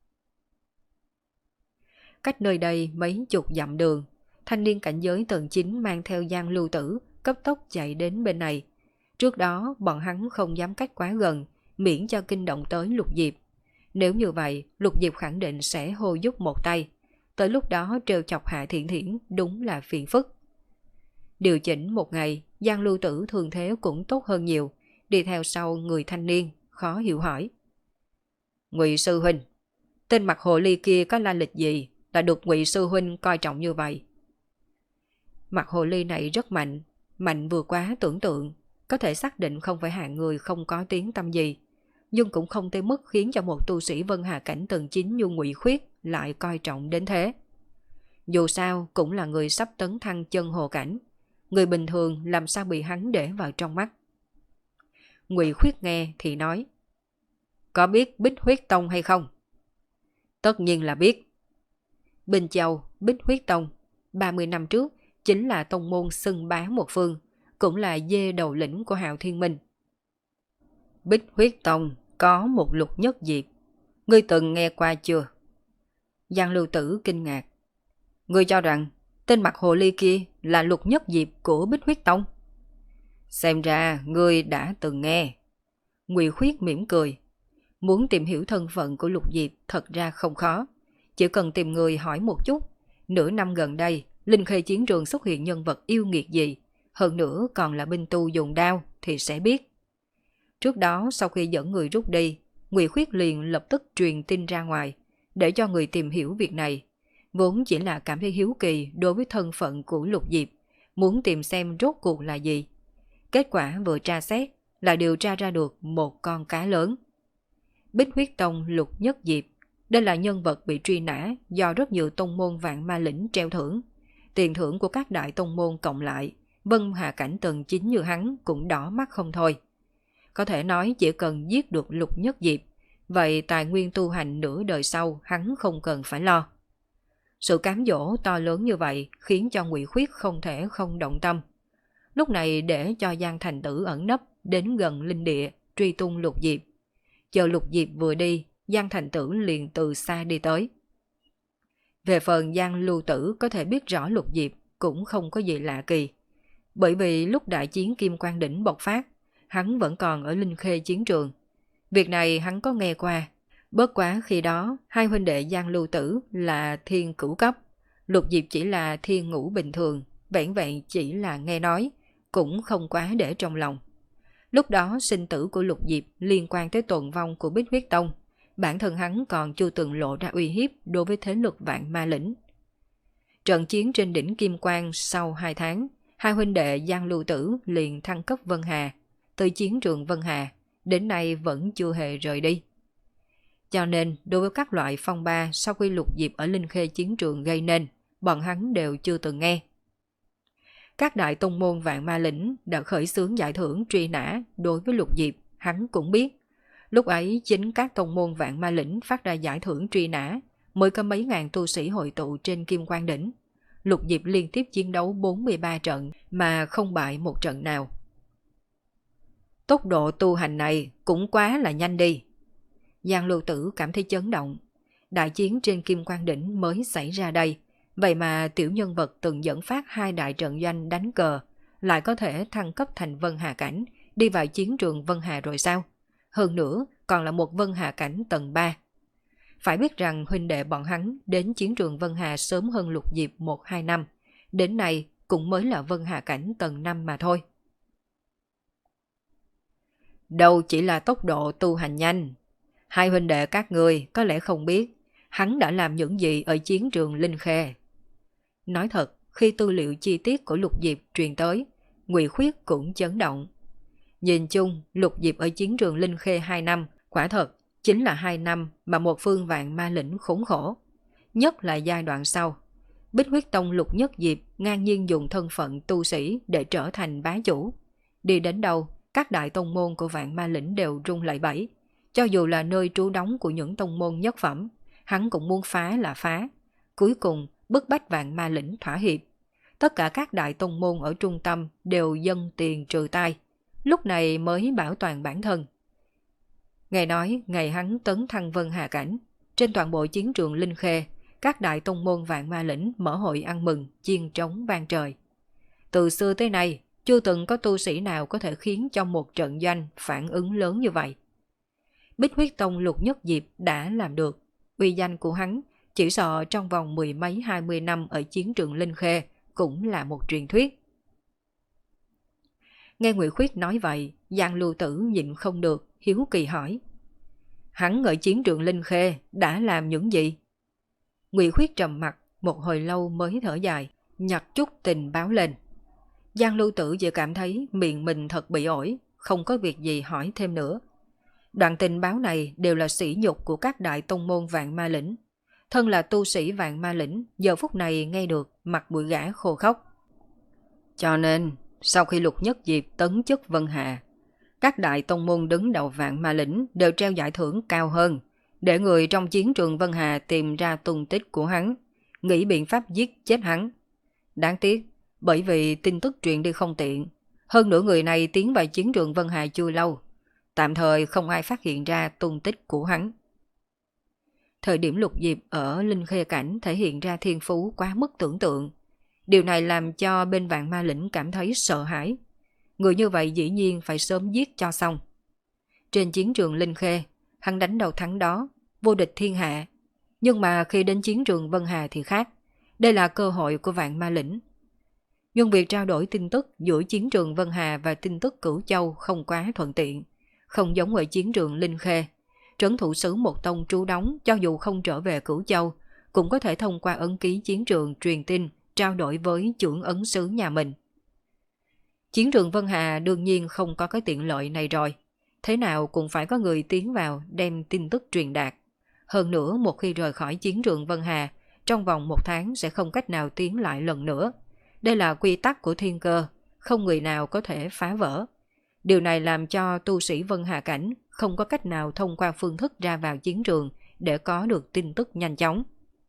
Cách nơi đây mấy chục dặm đường, thanh niên cảnh giới tầng chín mang theo Giang Lưu Tử, cấp tốc chạy đến bên này. Trước đó, bọn hắn không dám cách quá gần, miễn cho kinh động tới Lục Diệp. Nếu như vậy, Lục Diệp khẳng định sẽ hô giúp một tay. Tới lúc đó trêu chọc Hạ Thiển Thiển đúng là phiền phức. Điều chỉnh một ngày, Giang Lưu Tử thường thế cũng tốt hơn nhiều, đi theo sau người thanh niên, khó hiểu hỏi. Ngụy sư huynh, tên mặt hồ ly kia có la lịch gì là được Ngụy sư huynh coi trọng như vậy? Mặt hồ ly này rất mạnh, mạnh vừa quá tưởng tượng, có thể xác định không phải hạng người không có tiếng tăm gì, nhưng cũng không tới mức khiến cho một tu sĩ Vân Hà Cảnh tầng chín như Ngụy Khuyết lại coi trọng đến thế. Dù sao cũng là người sắp tấn thăng chân hồ cảnh, người bình thường làm sao bị hắn để vào trong mắt. Ngụy Khuyết nghe thì nói, có biết Bích Huyết Tông hay không? Tất nhiên là biết. Bình Châu, Bích Huyết Tông, ba mươi năm trước chính là tông môn xưng bá một phương, cũng là dê đầu lĩnh của Hạo Thiên Minh. Bích Huyết Tông có một Lục Nhất Diệp, ngươi từng nghe qua chưa? Giang Lưu Tử kinh ngạc. Ngươi cho rằng tên mặt hồ ly kia là Lục Nhất Diệp của Bích Huyết Tông? Xem ra ngươi đã từng nghe. Ngụy Khuyết mỉm cười. Muốn tìm hiểu thân phận của Lục Diệp thật ra không khó, chỉ cần tìm người hỏi một chút. Nửa năm gần đây, Linh Khê chiến trường xuất hiện nhân vật yêu nghiệt gì, hơn nữa còn là binh tu dùng đao thì sẽ biết. Trước đó sau khi dẫn người rút đi, Ngụy Khuyết liền lập tức truyền tin ra ngoài, để cho người tìm hiểu việc này. Vốn chỉ là cảm thấy hiếu kỳ đối với thân phận của Lục Diệp, muốn tìm xem rốt cuộc là gì. Kết quả vừa tra xét, là điều tra ra được một con cá lớn. Bích Huyết Tông Lục Nhất Diệp, đây là nhân vật bị truy nã do rất nhiều tông môn vạn ma lĩnh treo thưởng. Tiền thưởng của các đại tông môn cộng lại, Vân Hà Cảnh tầng chín như hắn cũng đỏ mắt không thôi. Có thể nói chỉ cần giết được Lục Nhất Diệp, vậy tài nguyên tu hành nửa đời sau hắn không cần phải lo. Sự cám dỗ to lớn như vậy khiến cho Ngụy Khuyết không thể không động tâm. Lúc này để cho Giang Thành Tử ẩn nấp đến gần linh địa truy tung Lục Diệp. Chờ Lục Diệp vừa đi, Giang Thành Tử liền từ xa đi tới. Về phần Giang Lưu Tử có thể biết rõ Lục Diệp cũng không có gì lạ kỳ. Bởi vì lúc đại chiến Kim Quang Đỉnh bộc phát, hắn vẫn còn ở Linh Khê chiến trường. Việc này hắn có nghe qua. Bớt quá khi đó, hai huynh đệ Giang Lưu Tử là thiên cửu cấp, Lục Diệp chỉ là thiên ngũ bình thường, vẹn vẹn chỉ là nghe nói, cũng không quá để trong lòng. Lúc đó sinh tử của Lục Diệp liên quan tới tồn vong của Bích Huyết Tông, bản thân hắn còn chưa từng lộ ra uy hiếp đối với thế lực vạn ma lĩnh. Trận chiến trên đỉnh Kim Quang sau hai tháng, hai huynh đệ Giang Lưu Tử liền thăng cấp Vân Hà, từ chiến trường Vân Hà, đến nay vẫn chưa hề rời đi. Cho nên, đối với các loại phong ba sau khi Lục Diệp ở Linh Khê chiến trường gây nên, bọn hắn đều chưa từng nghe. Các đại tông môn vạn ma lĩnh đã khởi xướng giải thưởng truy nã đối với Lục Diệp, hắn cũng biết. Lúc ấy chính các tông môn vạn ma lĩnh phát ra giải thưởng truy nã, mới có mấy ngàn tu sĩ hội tụ trên Kim Quang Đỉnh. Lục Diệp liên tiếp chiến đấu bốn mươi ba trận mà không bại một trận nào. Tốc độ tu hành này cũng quá là nhanh đi. Giang Lưu Tử cảm thấy chấn động. đại chiến trên Kim Quan Đỉnh mới xảy ra đây. Vậy mà tiểu nhân vật từng dẫn phát hai đại trận doanh đánh cờ, lại có thể thăng cấp thành Vân Hà Cảnh, đi vào chiến trường Vân Hà rồi sao? Hơn nữa, còn là một Vân Hà Cảnh tầng ba. Phải biết rằng huynh đệ bọn hắn đến chiến trường Vân Hà sớm hơn Lục Diệp một hai năm, đến nay cũng mới là Vân Hà Cảnh tầng năm mà thôi. Đâu chỉ là tốc độ tu hành nhanh. Hai huynh đệ các người có lẽ không biết, hắn đã làm những gì ở chiến trường Linh Khê. Nói thật, khi tư liệu chi tiết của Lục Diệp truyền tới, Ngụy Khuyết cũng chấn động. Nhìn chung, Lục Diệp ở chiến trường Linh Khê hai năm, quả thật, chính là hai năm mà một phương vạn ma lĩnh khốn khổ. Nhất là giai đoạn sau, Bích Huyết Tông Lục Nhất Diệp ngang nhiên dùng thân phận tu sĩ để trở thành bá chủ. Đi đến đâu, các đại tông môn của vạn ma lĩnh đều rung lẩy bẩy. Cho dù là nơi trú đóng của những tông môn nhất phẩm, hắn cũng muốn phá là phá. Cuối cùng, bức bách vạn ma lĩnh thỏa hiệp. Tất cả các đại tông môn ở trung tâm đều dâng tiền trừ tai, lúc này mới bảo toàn bản thân. Nghe nói, ngày hắn tấn thăng Vân Hà Cảnh, trên toàn bộ chiến trường Linh Khê, các đại tông môn vạn ma lĩnh mở hội ăn mừng, chiên trống vang trời. Từ xưa tới nay, chưa từng có tu sĩ nào có thể khiến cho một trận doanh phản ứng lớn như vậy. Bích Huyết Tông Lục Nhất Diệp đã làm được. Uy danh của hắn chỉ sợ trong vòng mười mấy hai mươi năm ở chiến trường Linh Khê cũng là một truyền thuyết. Nghe Ngụy Khuyết nói vậy, Giang Lưu Tử nhịn không được, hiếu kỳ hỏi. Hắn ở chiến trường Linh Khê đã làm những gì? Ngụy Khuyết trầm mặt, một hồi lâu mới thở dài, nhặt chút tình báo lên. Giang Lưu Tử chỉ cảm thấy miệng mình thật bị ổi, không có việc gì hỏi thêm nữa. Đoạn tình báo này đều là sỉ nhục của các đại tông môn vạn ma lĩnh. Thân là tu sĩ vạn ma lĩnh, giờ phút này nghe được mặt mũi gã khô khóc. Cho nên, sau khi Lục Nhất Diệp tấn chức Vân Hà, các đại tông môn đứng đầu vạn ma lĩnh đều treo giải thưởng cao hơn, để người trong chiến trường Vân Hà tìm ra tung tích của hắn, nghĩ biện pháp giết chết hắn. Đáng tiếc, bởi vì tin tức truyền đi không tiện, hơn nữa người này tiến vào chiến trường Vân Hà chưa lâu, tạm thời không ai phát hiện ra tung tích của hắn. Thời điểm Lục Diệp ở Linh Khê Cảnh thể hiện ra thiên phú quá mức tưởng tượng. Điều này làm cho bên vạn ma lĩnh cảm thấy sợ hãi. Người như vậy dĩ nhiên phải sớm giết cho xong. Trên chiến trường Linh Khê, hắn đánh đầu thắng đó, vô địch thiên hạ. Nhưng mà khi đến chiến trường Vân Hà thì khác. Đây là cơ hội của vạn ma lĩnh. Nhưng việc trao đổi tin tức giữa chiến trường Vân Hà và tin tức Cửu Châu không quá thuận tiện. Không giống ở chiến trường Linh Khê. Trấn thủ sứ một tông trú đóng cho dù không trở về Cửu Châu, cũng có thể thông qua ấn ký chiến trường truyền tin, trao đổi với trưởng ấn sứ nhà mình. Chiến trường Vân Hà đương nhiên không có cái tiện lợi này rồi. Thế nào cũng phải có người tiến vào đem tin tức truyền đạt. Hơn nữa một khi rời khỏi chiến trường Vân Hà, trong vòng một tháng sẽ không cách nào tiến lại lần nữa. Đây là quy tắc của thiên cơ, không người nào có thể phá vỡ. Điều này làm cho tu sĩ Vân Hà Cảnh không có cách nào thông qua phương thức ra vào chiến trường để có được tin tức nhanh chóng.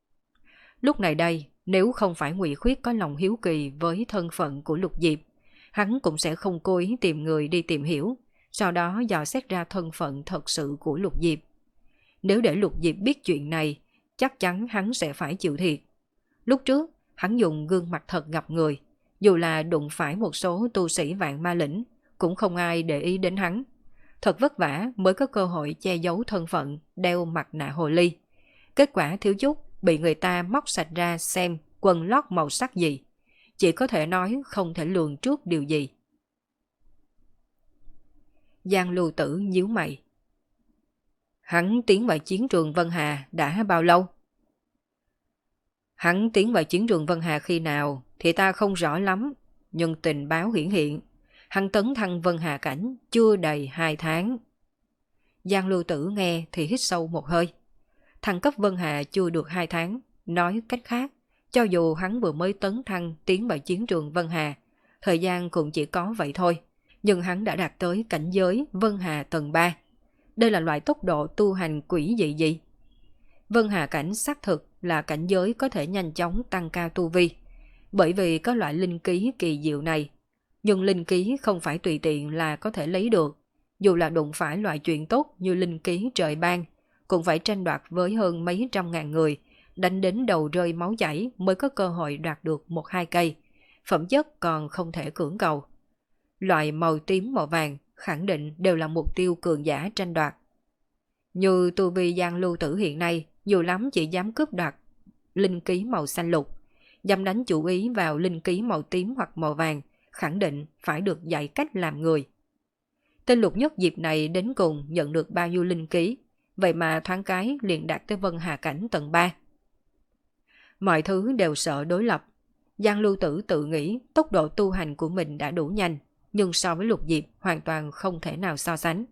Lúc này đây, nếu không phải Ngụy Khuyết có lòng hiếu kỳ với thân phận của Lục Diệp, hắn cũng sẽ không cố ý tìm người đi tìm hiểu, sau đó dò xét ra thân phận thật sự của Lục Diệp. Nếu để Lục Diệp biết chuyện này, chắc chắn hắn sẽ phải chịu thiệt. Lúc trước, hắn dùng gương mặt thật gặp người, dù là đụng phải một số tu sĩ vạn ma lĩnh, cũng không ai để ý đến hắn. Thật vất vả mới có cơ hội che giấu thân phận, đeo mặt nạ hồ ly. Kết quả thiếu chút bị người ta móc sạch ra xem quần lót màu sắc gì. Chỉ có thể nói không thể lường trước điều gì. Giang Lưu Tử nhíu mày. Hắn tiến vào chiến trường Vân Hà đã bao lâu? Hắn tiến vào chiến trường Vân Hà khi nào thì ta không rõ lắm, nhưng tình báo hiển hiện, hắn tấn thăng Vân Hà Cảnh chưa đầy hai tháng. Giang Lưu Tử nghe thì hít sâu một hơi. Thăng cấp Vân Hà chưa được hai tháng, nói cách khác, cho dù hắn vừa mới tấn thăng tiến vào chiến trường Vân Hà, thời gian cũng chỉ có vậy thôi, nhưng hắn đã đạt tới cảnh giới Vân Hà tầng ba. Đây là loại tốc độ tu hành quỷ dị gì? Vân Hà Cảnh xác thực là cảnh giới có thể nhanh chóng tăng cao tu vi, bởi vì có loại linh ký kỳ diệu này. Nhưng linh ký không phải tùy tiện là có thể lấy được, dù là đụng phải loại chuyện tốt như linh ký trời ban, cũng phải tranh đoạt với hơn mấy trăm ngàn người, đánh đến đầu rơi máu chảy mới có cơ hội đoạt được một hai cây, phẩm chất còn không thể cưỡng cầu. Loại màu tím màu vàng khẳng định đều là mục tiêu cường giả tranh đoạt. Như tu vi Giang Lưu Tử hiện nay, nhiều lắm chỉ dám cướp đoạt linh ký màu xanh lục, dám đánh chủ ý vào linh ký màu tím hoặc màu vàng, khẳng định phải được dạy cách làm người. Tên Lục Nhất Diệp này đến cùng nhận được bao nhiêu linh ký, vậy mà thoáng cái liền đạt tới Vân Hà Cảnh tầng ba. Mọi thứ đều sợ đối lập. Giang Lưu Tử tự nghĩ tốc độ tu hành của mình đã đủ nhanh, nhưng so với Lục Diệp hoàn toàn không thể nào so sánh.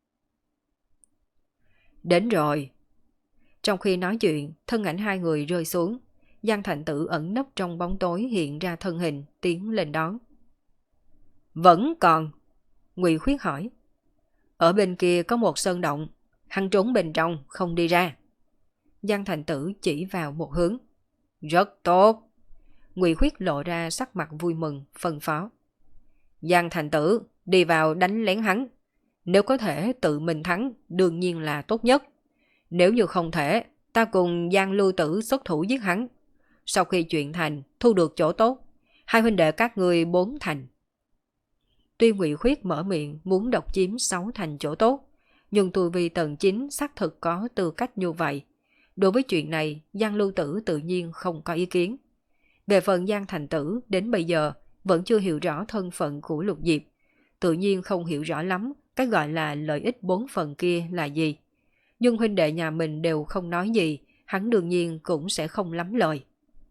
Đến rồi. Trong khi nói chuyện, thân ảnh hai người rơi xuống. Giang Thành Tử ẩn nấp trong bóng tối hiện ra thân hình, tiến lên đón. Vẫn còn. Ngụy Khuyết hỏi. Ở bên kia có một sơn động, hắn trốn bên trong, không đi ra. Giang Thành Tử chỉ vào một hướng. Rất tốt. Ngụy Khuyết lộ ra sắc mặt vui mừng, phân phó. Giang Thành Tử, đi vào đánh lén hắn. Nếu có thể tự mình thắng, đương nhiên là tốt nhất. Nếu như không thể, ta cùng Giang Lưu Tử xuất thủ giết hắn. Sau khi chuyện thành, thu được chỗ tốt, hai huynh đệ các người bốn thành. Tuy Ngụy Khuyết mở miệng muốn độc chiếm sáu thành chỗ tốt, nhưng tu vi tầng chín xác thực có tư cách như vậy. Đối với chuyện này, Giang Lưu Tử tự nhiên không có ý kiến. Về phần Giang Thành Tử, đến bây giờ vẫn chưa hiểu rõ thân phận của Lục Diệp, tự nhiên không hiểu rõ lắm cái gọi là lợi ích bốn phần kia là gì. Nhưng huynh đệ nhà mình đều không nói gì, hắn đương nhiên cũng sẽ không lắm lời.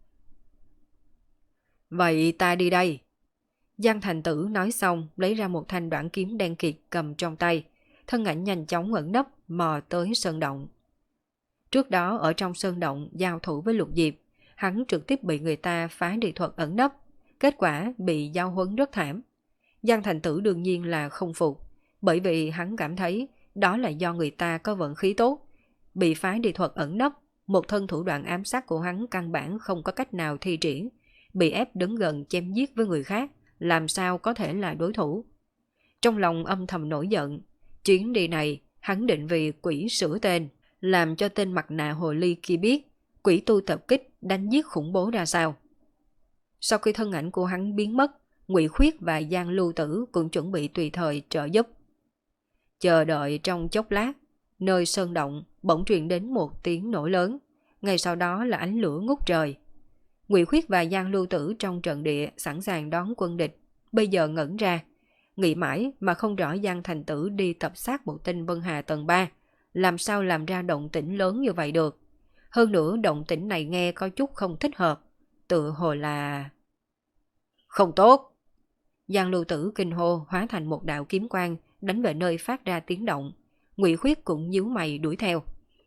Vậy ta đi đây. Giang Thành Tử nói xong lấy ra một thanh đoạn kiếm đen kịt cầm trong tay, thân ảnh nhanh chóng ẩn nấp mò tới sơn động. Trước đó ở trong sơn động giao thủ với Lục Diệp, hắn trực tiếp bị người ta phá địa thuật ẩn nấp, kết quả bị giao huấn rất thảm. Giang Thành Tử đương nhiên là không phục, bởi vì hắn cảm thấy đó là do người ta có vận khí tốt. Bị phá địa thuật ẩn nấp, một thân thủ đoạn ám sát của hắn căn bản không có cách nào thi triển, bị ép đứng gần chém giết với người khác, làm sao có thể là đối thủ. Trong lòng âm thầm nổi giận, chuyến đi này hắn định vì quỷ sửa tên, làm cho tên mặt nạ hồ ly kia biết quỷ tu tập kích đánh giết khủng bố ra sao. Sau khi thân ảnh của hắn biến mất, Ngụy Khuyết và Giang Lưu Tử cũng chuẩn bị tùy thời trợ giúp. Chờ đợi trong chốc lát, nơi sơn động bỗng truyền đến một tiếng nổ lớn, ngay sau đó là ánh lửa ngút trời. Ngụy Khuyết và Giang Lưu Tử trong trận địa sẵn sàng đón quân địch, bây giờ ngẩn ra, nghĩ mãi mà không rõ Giang Thành Tử đi tập sát một tên Vân Hà tầng ba, làm sao làm ra động tĩnh lớn như vậy được. Hơn nữa động tĩnh này nghe có chút không thích hợp, tự hồ là... Không tốt! Giang Lưu Tử kinh hô hóa thành một đạo kiếm quang đánh về nơi phát ra tiếng động. Ngụy Khuyết cũng nhíu mày đuổi theo.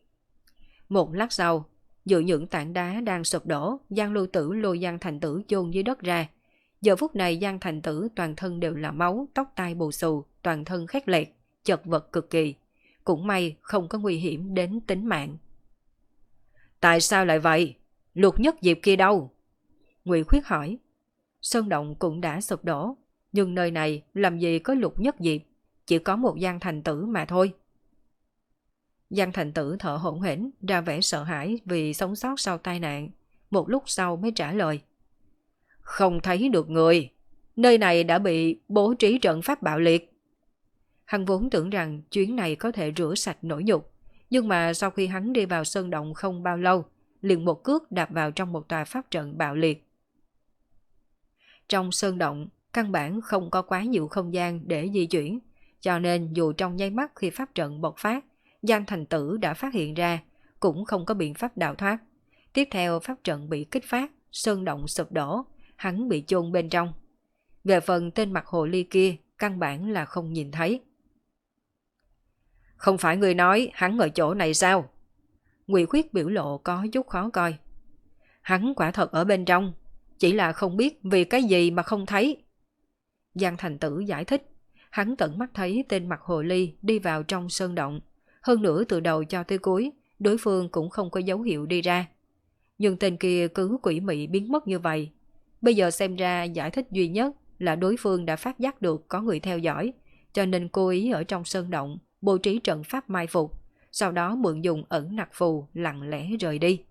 Một lát sau, giữa những tảng đá đang sụp đổ, Giang Lưu Tử lôi Giang Thành Tử chôn dưới đất ra. Giờ phút này Giang Thành Tử toàn thân đều là máu, tóc tai bù xù, toàn thân khét lẹt, chật vật cực kỳ. Cũng may không có nguy hiểm đến tính mạng. Tại sao lại vậy? Lục Nhất Diệp kia đâu? Ngụy Khuyết hỏi. Sơn động cũng đã sụp đổ, nhưng nơi này làm gì có Lục Nhất Diệp, chỉ có một Giang Thành Tử mà thôi. Giang Thành Tử thở hổn hển, ra vẻ sợ hãi vì sống sót sau tai nạn, một lúc sau mới trả lời. Không thấy được người, nơi này đã bị bố trí trận pháp bạo liệt. Hắn vốn tưởng rằng chuyến này có thể rửa sạch nỗi nhục, nhưng mà sau khi hắn đi vào sơn động không bao lâu, liền một cước đạp vào trong một tòa pháp trận bạo liệt. Trong sơn động, căn bản không có quá nhiều không gian để di chuyển, cho nên dù trong nháy mắt khi pháp trận bộc phát, Giang Thành Tử đã phát hiện ra, cũng không có biện pháp đào thoát. Tiếp theo pháp trận bị kích phát, sơn động sụp đổ, hắn bị chôn bên trong. Về phần tên mặt hồ ly kia, căn bản là không nhìn thấy. Không phải người nói hắn ở chỗ này sao? Ngụy Khuyết biểu lộ có chút khó coi. Hắn quả thật ở bên trong, chỉ là không biết vì cái gì mà không thấy. Giang Thành Tử giải thích, hắn tận mắt thấy tên mặt hồ ly đi vào trong sơn động. Hơn nữa từ đầu cho tới cuối, đối phương cũng không có dấu hiệu đi ra. Nhưng tên kia cứ quỷ mị biến mất như vậy. Bây giờ xem ra giải thích duy nhất là đối phương đã phát giác được có người theo dõi, cho nên cố ý ở trong sơn động bố trí trận pháp mai phục, sau đó mượn dùng ẩn nặc phù lặng lẽ rời đi.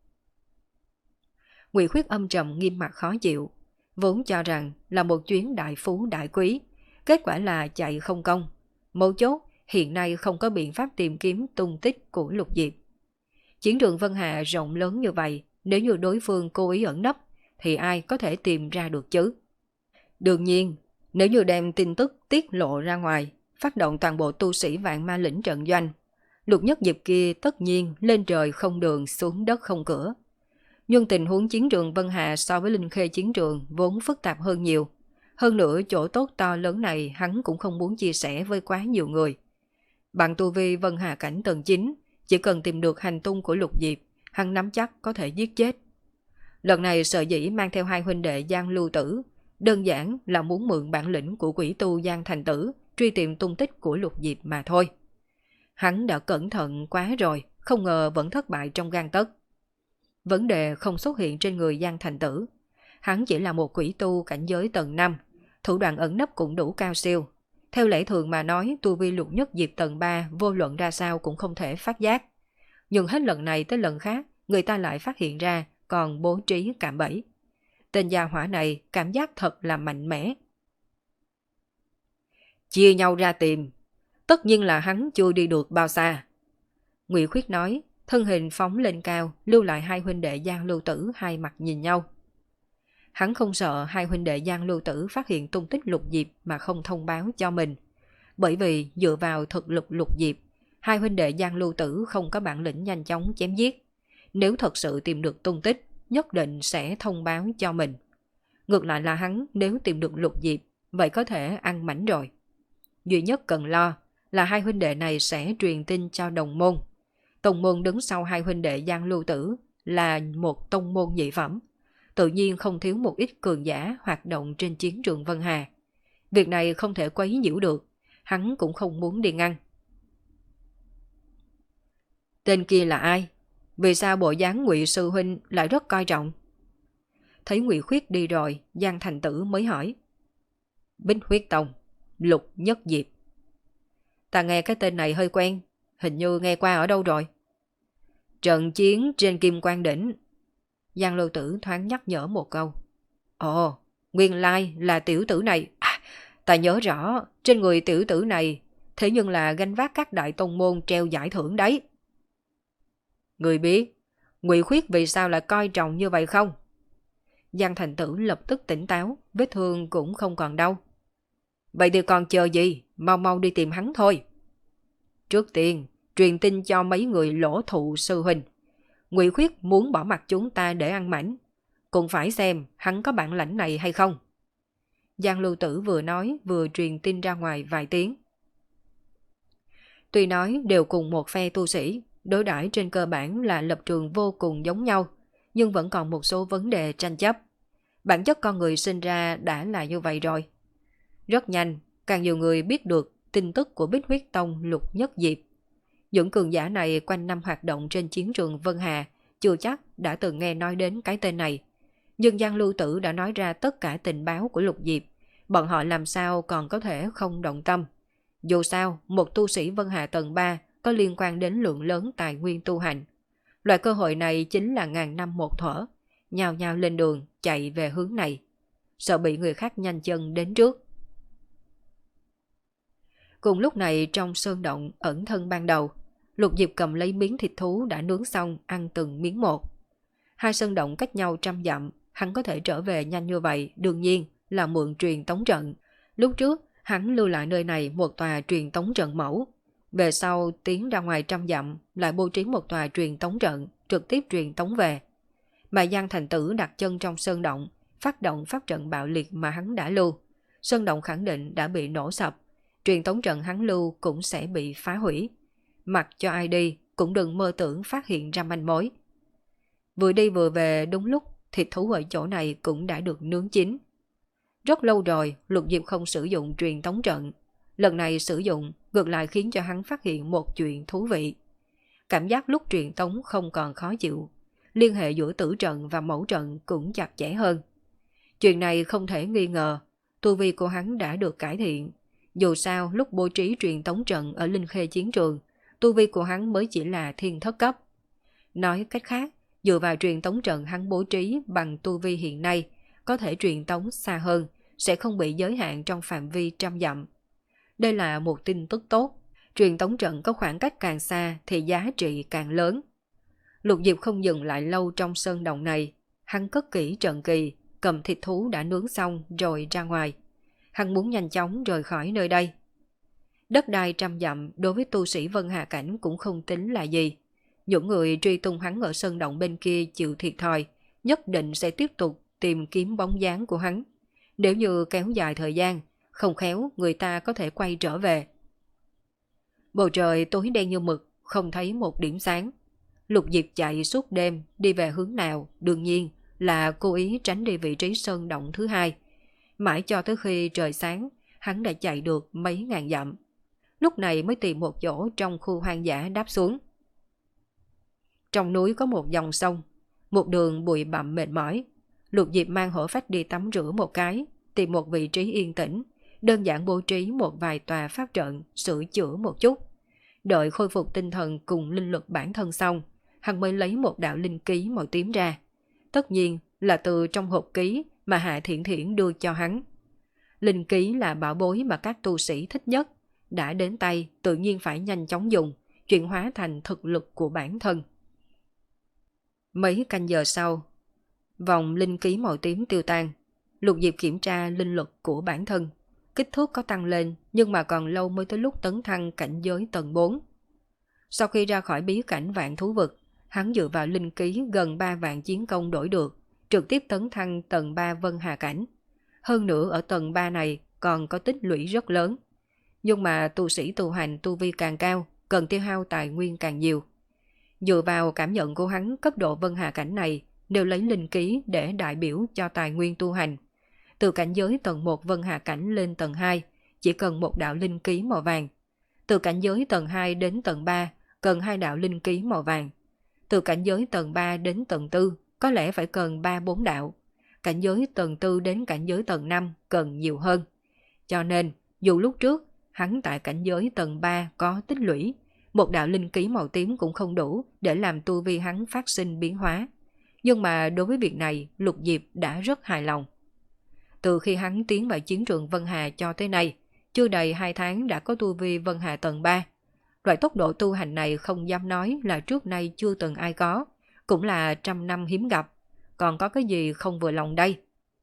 Ngụy Khuyết âm trầm nghiêm mặt khó chịu, vốn cho rằng là một chuyến đại phú đại quý, kết quả là chạy không công. Mấu chốt, hiện nay không có biện pháp tìm kiếm tung tích của Lục Diệp. Chiến trường Vân Hà rộng lớn như vậy, nếu như đối phương cố ý ẩn nấp, thì ai có thể tìm ra được chứ? Đương nhiên, nếu như đem tin tức tiết lộ ra ngoài, phát động toàn bộ tu sĩ Vạn Ma lĩnh trận doanh, Lục Nhất Diệp kia tất nhiên lên trời không đường xuống đất không cửa. Nhưng tình huống chiến trường Vân Hà so với Linh Khê chiến trường vốn phức tạp hơn nhiều. Hơn nữa chỗ tốt to lớn này hắn cũng không muốn chia sẻ với quá nhiều người. Bằng tu vi Vân Hà cảnh tầng chín, chỉ cần tìm được hành tung của Lục Diệp, hắn nắm chắc có thể giết chết. Lần này sợ dĩ mang theo hai huynh đệ Giang Lưu Tử, đơn giản là muốn mượn bản lĩnh của quỷ tu Giang Thành Tử truy tìm tung tích của Lục Diệp mà thôi. Hắn đã cẩn thận quá rồi, không ngờ vẫn thất bại trong gang tấc. Vấn đề không xuất hiện trên người Giang Thành Tử. Hắn chỉ là một quỷ tu cảnh giới tầng năm, thủ đoạn ẩn nấp cũng đủ cao siêu. Theo lẽ thường mà nói, tu vi Lục Nhất Diệp tầng ba vô luận ra sao cũng không thể phát giác. Nhưng hết lần này tới lần khác, người ta lại phát hiện ra còn bố trí cạm bẫy. Tên gia hỏa này cảm giác thật là mạnh mẽ. Chia nhau ra tìm, tất nhiên là hắn chưa đi được bao xa. Ngụy Khuyết nói, thân hình phóng lên cao, lưu lại hai huynh đệ Giang Lưu Tử hai mặt nhìn nhau. Hắn không sợ hai huynh đệ Giang Lưu Tử phát hiện tung tích Lục Diệp mà không thông báo cho mình. Bởi vì dựa vào thực lực Lục Diệp, hai huynh đệ Giang Lưu Tử không có bản lĩnh nhanh chóng chém giết. Nếu thật sự tìm được tung tích, nhất định sẽ thông báo cho mình. Ngược lại là hắn nếu tìm được Lục Diệp, vậy có thể ăn mảnh rồi. Duy nhất cần lo là hai huynh đệ này sẽ truyền tin cho đồng môn. Tông môn đứng sau hai huynh đệ Giang Lưu Tử là một tông môn nhị phẩm, tự nhiên không thiếu một ít cường giả hoạt động trên chiến trường Vân Hà. Việc này không thể quấy nhiễu được, hắn cũng không muốn đi ngăn. Tên kia là ai? Vì sao bộ dáng Ngụy sư huynh lại rất coi trọng? Thấy Ngụy Khuyết đi rồi, Giang Thành Tử mới hỏi. Bích Huyết Tông, Lục Nhất Diệp. Ta nghe cái tên này hơi quen, hình như nghe qua ở đâu rồi. Trận chiến trên Kim Quan Đỉnh. Giang Lưu Tử thoáng nhắc nhở một câu. Ồ, nguyên lai là tiểu tử này. À, ta nhớ rõ, trên người tiểu tử này, thế nhưng là gánh vác các đại tông môn treo giải thưởng đấy. Người biết, Ngụy Khuyết vì sao lại coi trọng như vậy không? Giang Thành Tử lập tức tỉnh táo, vết thương cũng không còn đau. Vậy thì còn chờ gì, mau mau đi tìm hắn thôi. Trước tiên, truyền tin cho mấy người lỗ thụ sư huynh. Ngụy Khuyết muốn bỏ mặt chúng ta để ăn mảnh, cũng phải xem hắn có bản lãnh này hay không. Giang Lưu Tử vừa nói vừa truyền tin ra ngoài vài tiếng. Tuy nói đều cùng một phe tu sĩ, đối đãi trên cơ bản là lập trường vô cùng giống nhau, nhưng vẫn còn một số vấn đề tranh chấp. Bản chất con người sinh ra đã là như vậy rồi. Rất nhanh, càng nhiều người biết được tin tức của Bích Huyết Tông Lục Nhất Diệp. Những cường giả này quanh năm hoạt động trên chiến trường Vân Hà, chưa chắc đã từng nghe nói đến cái tên này. Nhưng Giang Lưu Tử đã nói ra tất cả tình báo của Lục Diệp, bọn họ làm sao còn có thể không động tâm. Dù sao, một tu sĩ Vân Hà tầng ba có liên quan đến lượng lớn tài nguyên tu hành. Loại cơ hội này chính là ngàn năm một thuở, nhào nhào lên đường chạy về hướng này, sợ bị người khác nhanh chân đến trước. Cùng lúc này trong sơn động ẩn thân ban đầu, Lục Diệp cầm lấy miếng thịt thú đã nướng xong ăn từng miếng một. Hai sơn động cách nhau trăm dặm, hắn có thể trở về nhanh như vậy đương nhiên là mượn truyền tống trận. Lúc trước hắn lưu lại nơi này một tòa truyền tống trận mẫu, về sau tiến ra ngoài trăm dặm lại bố trí một tòa truyền tống trận trực tiếp truyền tống về. Mà Giang Thành Tử đặt chân trong sơn động, phát động pháp trận bạo liệt mà hắn đã lưu, sơn động khẳng định đã bị nổ sập, truyền tống trận hắn lưu cũng sẽ bị phá hủy. Mặc cho ai đi cũng đừng mơ tưởng phát hiện ra manh mối. Vừa đi vừa về đúng lúc thịt thú ở chỗ này cũng đã được nướng chín. Rất lâu rồi Lục Diệp không sử dụng truyền tống trận, lần này sử dụng ngược lại khiến cho hắn phát hiện một chuyện thú vị. Cảm giác lúc truyền tống không còn khó chịu, liên hệ giữa tử trận và mẫu trận cũng chặt chẽ hơn. Chuyện này không thể nghi ngờ, tu vi của hắn đã được cải thiện. Dù sao lúc bố trí truyền tống trận ở Linh Khê chiến trường, tu vi của hắn mới chỉ là thiên thất cấp. Nói cách khác, dựa vào truyền tống trận hắn bố trí bằng tu vi hiện nay, có thể truyền tống xa hơn, sẽ không bị giới hạn trong phạm vi trăm dặm. Đây là một tin tức tốt, truyền tống trận có khoảng cách càng xa thì giá trị càng lớn. Lục Diệp không dừng lại lâu trong sơn động này, hắn cất kỹ trận kỳ, cầm thịt thú đã nướng xong rồi ra ngoài. Hắn muốn nhanh chóng rời khỏi nơi đây. Đất đai trăm dặm đối với tu sĩ Vân Hà Cảnh cũng không tính là gì. Những người truy tung hắn ở sơn động bên kia chịu thiệt thòi, nhất định sẽ tiếp tục tìm kiếm bóng dáng của hắn. Nếu như kéo dài thời gian, không khéo người ta có thể quay trở về. Bầu trời tối đen như mực, không thấy một điểm sáng. Lục Diệp chạy suốt đêm, đi về hướng nào, đương nhiên là cố ý tránh đi vị trí sơn động thứ hai. Mãi cho tới khi trời sáng, hắn đã chạy được mấy ngàn dặm. Lúc này mới tìm một chỗ trong khu hoang dã đáp xuống. Trong núi có một dòng sông, một đường bụi bặm mệt mỏi. Lục Diệp mang hổ phách đi tắm rửa một cái, tìm một vị trí yên tĩnh, đơn giản bố trí một vài tòa pháp trận, sửa chữa một chút. Đợi khôi phục tinh thần cùng linh lực bản thân xong, hắn mới lấy một đạo linh ký màu tím ra. Tất nhiên là từ trong hộp ký mà Hạ Thiển Thiển đưa cho hắn. Linh ký là bảo bối mà các tu sĩ thích nhất, đã đến tay tự nhiên phải nhanh chóng dùng, chuyển hóa thành thực lực của bản thân. Mấy canh giờ sau, vòng linh ký màu tím tiêu tan. Lục Diệp kiểm tra linh lực của bản thân, kích thước có tăng lên nhưng mà còn lâu mới tới lúc tấn thăng cảnh giới tầng bốn. Sau khi ra khỏi bí cảnh vạn thú vực, hắn dựa vào linh ký gần ba vạn chiến công đổi được, trực tiếp tấn thăng tầng ba Vân Hà Cảnh. Hơn nữa ở tầng ba này còn có tích lũy rất lớn. Nhưng mà tu sĩ tu hành tu vi càng cao, cần tiêu hao tài nguyên càng nhiều. Dựa vào cảm nhận của hắn, cấp độ Vân Hà Cảnh này đều lấy linh ký để đại biểu cho tài nguyên tu hành. Từ cảnh giới tầng một Vân Hà Cảnh lên tầng hai chỉ cần một đạo linh ký màu vàng. Từ cảnh giới tầng hai đến tầng ba cần hai đạo linh ký màu vàng. Từ cảnh giới tầng ba đến tầng tư có lẽ phải cần ba bốn đạo. Cảnh giới tầng tư đến cảnh giới tầng năm cần nhiều hơn. Cho nên, dù lúc trước hắn tại cảnh giới tầng ba có tích lũy, một đạo linh ký màu tím cũng không đủ để làm tu vi hắn phát sinh biến hóa. Nhưng mà đối với việc này, Lục Diệp đã rất hài lòng. Từ khi hắn tiến vào chiến trường Vân Hà cho tới nay, chưa đầy hai tháng đã có tu vi Vân Hà tầng ba. Loại tốc độ tu hành này không dám nói là trước nay chưa từng ai có, cũng là trăm năm hiếm gặp. Còn có cái gì không vừa lòng đây?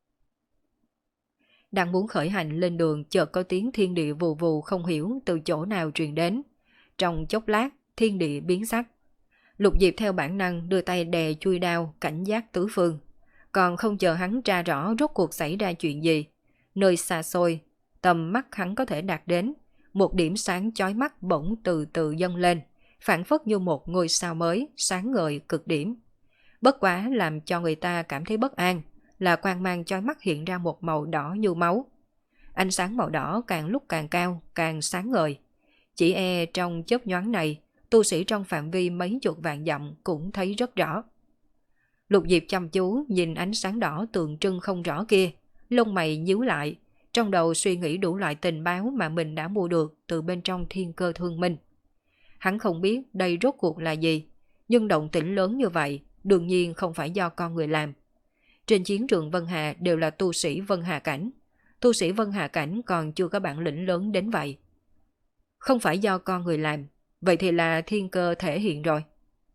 Đang muốn khởi hành lên đường, chợt có tiếng thiên địa vù vù không hiểu từ chỗ nào truyền đến. Trong chốc lát, thiên địa biến sắc. Lục Diệp theo bản năng đưa tay đè chui đao, cảnh giác tứ phương. Còn không chờ hắn tra rõ rốt cuộc xảy ra chuyện gì, nơi xa xôi, tầm mắt hắn có thể đạt đến, một điểm sáng chói mắt bỗng từ từ dâng lên, phản phất như một ngôi sao mới, sáng ngời cực điểm. Bất quá làm cho người ta cảm thấy bất an là quang mang chói mắt hiện ra một màu đỏ như máu. Ánh sáng màu đỏ càng lúc càng cao, càng sáng ngời. Chỉ e trong chớp nhoáng này, tu sĩ trong phạm vi mấy chục vạn dặm cũng thấy rất rõ. Lục Diệp chăm chú nhìn ánh sáng đỏ tượng trưng không rõ kia, lông mày nhíu lại, trong đầu suy nghĩ đủ loại tình báo mà mình đã mua được từ bên trong thiên cơ thương minh. Hắn không biết đây rốt cuộc là gì, nhưng động tĩnh lớn như vậy đương nhiên không phải do con người làm. Trên chiến trường Vân Hà đều là tu sĩ Vân Hà Cảnh, tu sĩ Vân Hà Cảnh còn chưa có bản lĩnh lớn đến vậy. Không phải do con người làm, vậy thì là thiên cơ thể hiện rồi.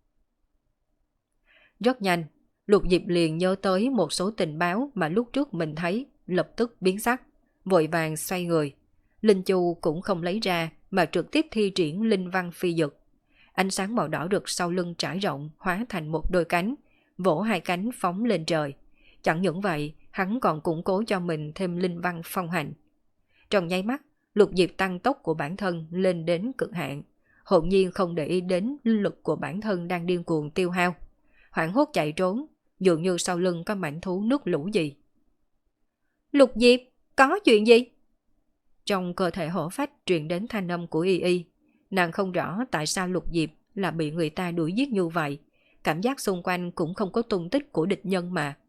Rất nhanh, Lục Diệp liền nhớ tới một số tình báo mà lúc trước mình thấy, lập tức biến sắc, vội vàng xoay người. Linh chu cũng không lấy ra mà trực tiếp thi triển linh văn phi dực. Ánh sáng màu đỏ rực sau lưng trải rộng hóa thành một đôi cánh, vỗ hai cánh phóng lên trời. Chẳng những vậy, hắn còn củng cố cho mình thêm linh văn phong hành. Trong nháy mắt, Lục Diệp tăng tốc của bản thân lên đến cực hạn, hồn nhiên không để ý đến linh lực của bản thân đang điên cuồng tiêu hao. Hoảng hốt chạy trốn, dường như sau lưng có mảnh thú nước lũ gì. Lục Diệp, có chuyện gì? Trong cơ thể hổ phách truyền đến thanh âm của Y Y. Nàng không rõ tại sao Lục Diệp là bị người ta đuổi giết như vậy. Cảm giác xung quanh cũng không có tung tích của địch nhân mà.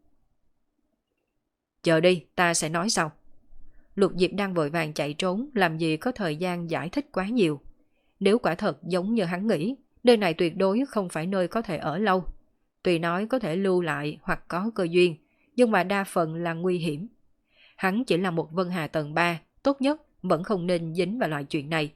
Chờ đi, ta sẽ nói sau. Lục Diệp đang vội vàng chạy trốn, làm gì có thời gian giải thích quá nhiều. Nếu quả thật giống như hắn nghĩ, nơi này tuyệt đối không phải nơi có thể ở lâu. Tuy nói có thể lưu lại hoặc có cơ duyên, nhưng mà đa phần là nguy hiểm. Hắn chỉ là một Vân Hà tầng ba, tốt nhất vẫn không nên dính vào loại chuyện này.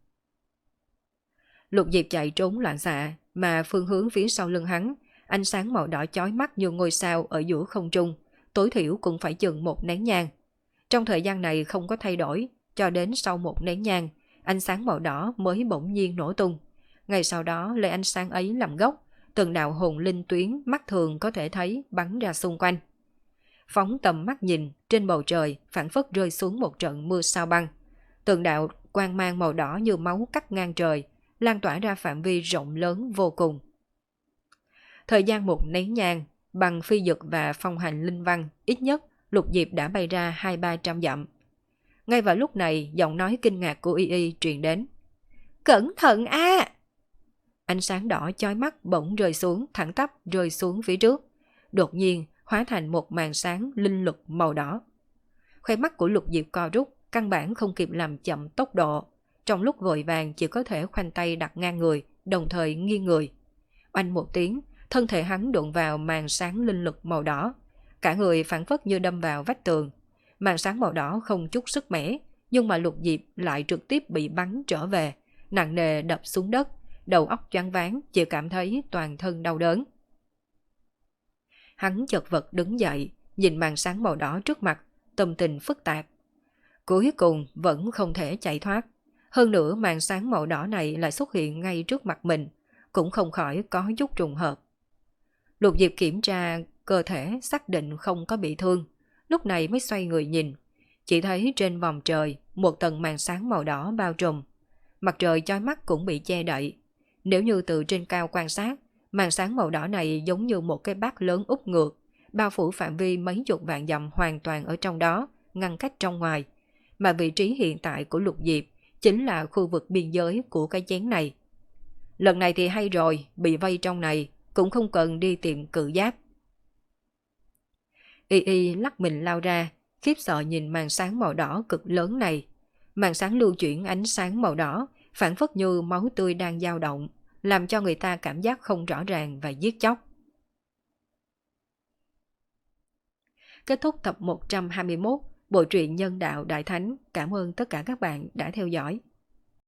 Lục Diệp chạy trốn loạn xạ, mà phương hướng phía sau lưng hắn, ánh sáng màu đỏ chói mắt như ngôi sao ở giữa không trung, tối thiểu cũng phải chừng một nén nhang. Trong thời gian này không có thay đổi, cho đến sau một nén nhang, ánh sáng màu đỏ mới bỗng nhiên nổ tung. Ngay sau đó lấy ánh sáng ấy làm gốc, từng đạo hồn linh tuyến mắt thường có thể thấy bắn ra xung quanh. Phóng tầm mắt nhìn, trên bầu trời phảng phất rơi xuống một trận mưa sao băng. Từng đạo quang mang màu đỏ như máu cắt ngang trời, lan tỏa ra phạm vi rộng lớn vô cùng. Thời gian một nén nhang, bằng phi dực và phong hành linh văn, ít nhất Lục Diệp đã bay ra hai ba trăm dặm. Ngay vào lúc này, giọng nói kinh ngạc của Y Y truyền đến. Cẩn thận a! Ánh sáng đỏ chói mắt bỗng rơi xuống, thẳng tắp rơi xuống phía trước. Đột nhiên hóa thành một màn sáng linh lực màu đỏ. Khóe mắt của Lục Diệp co rút, căn bản không kịp làm chậm tốc độ. Trong lúc vội vàng chỉ có thể khoanh tay đặt ngang người, đồng thời nghiêng người. Oanh một tiếng, thân thể hắn đụng vào màn sáng linh lực màu đỏ. Cả người phản phất như đâm vào vách tường. Màn sáng màu đỏ không chút sức mẻ, nhưng mà Lục Diệp lại trực tiếp bị bắn trở về, nặng nề đập xuống đất, đầu óc choáng váng, chỉ cảm thấy toàn thân đau đớn. Hắn chật vật đứng dậy, nhìn màn sáng màu đỏ trước mặt, tâm tình phức tạp. Cuối cùng vẫn không thể chạy thoát. Hơn nữa màn sáng màu đỏ này lại xuất hiện ngay trước mặt mình, cũng không khỏi có chút trùng hợp. Lục Diệp kiểm tra cơ thể, xác định không có bị thương, lúc này mới xoay người nhìn. Chỉ thấy trên vòng trời một tầng màn sáng màu đỏ bao trùm. Mặt trời chói mắt cũng bị che đậy. Nếu như từ trên cao quan sát, màn sáng màu đỏ này giống như một cái bát lớn úp ngược, bao phủ phạm vi mấy chục vạn dặm hoàn toàn ở trong đó, ngăn cách trong ngoài. Mà vị trí hiện tại của Lục Diệp chính là khu vực biên giới của cái chén này. Lần này thì hay rồi, bị vây trong này, cũng không cần đi tìm cự giáp. Y Y lắc mình lao ra, khiếp sợ nhìn màn sáng màu đỏ cực lớn này. Màn sáng lưu chuyển ánh sáng màu đỏ, phản phất như máu tươi đang dao động, làm cho người ta cảm giác không rõ ràng và giết chóc. Kết thúc tập một trăm hai mươi mốt, bộ truyện Nhân đạo Đại Thánh. Cảm ơn tất cả các bạn đã theo dõi.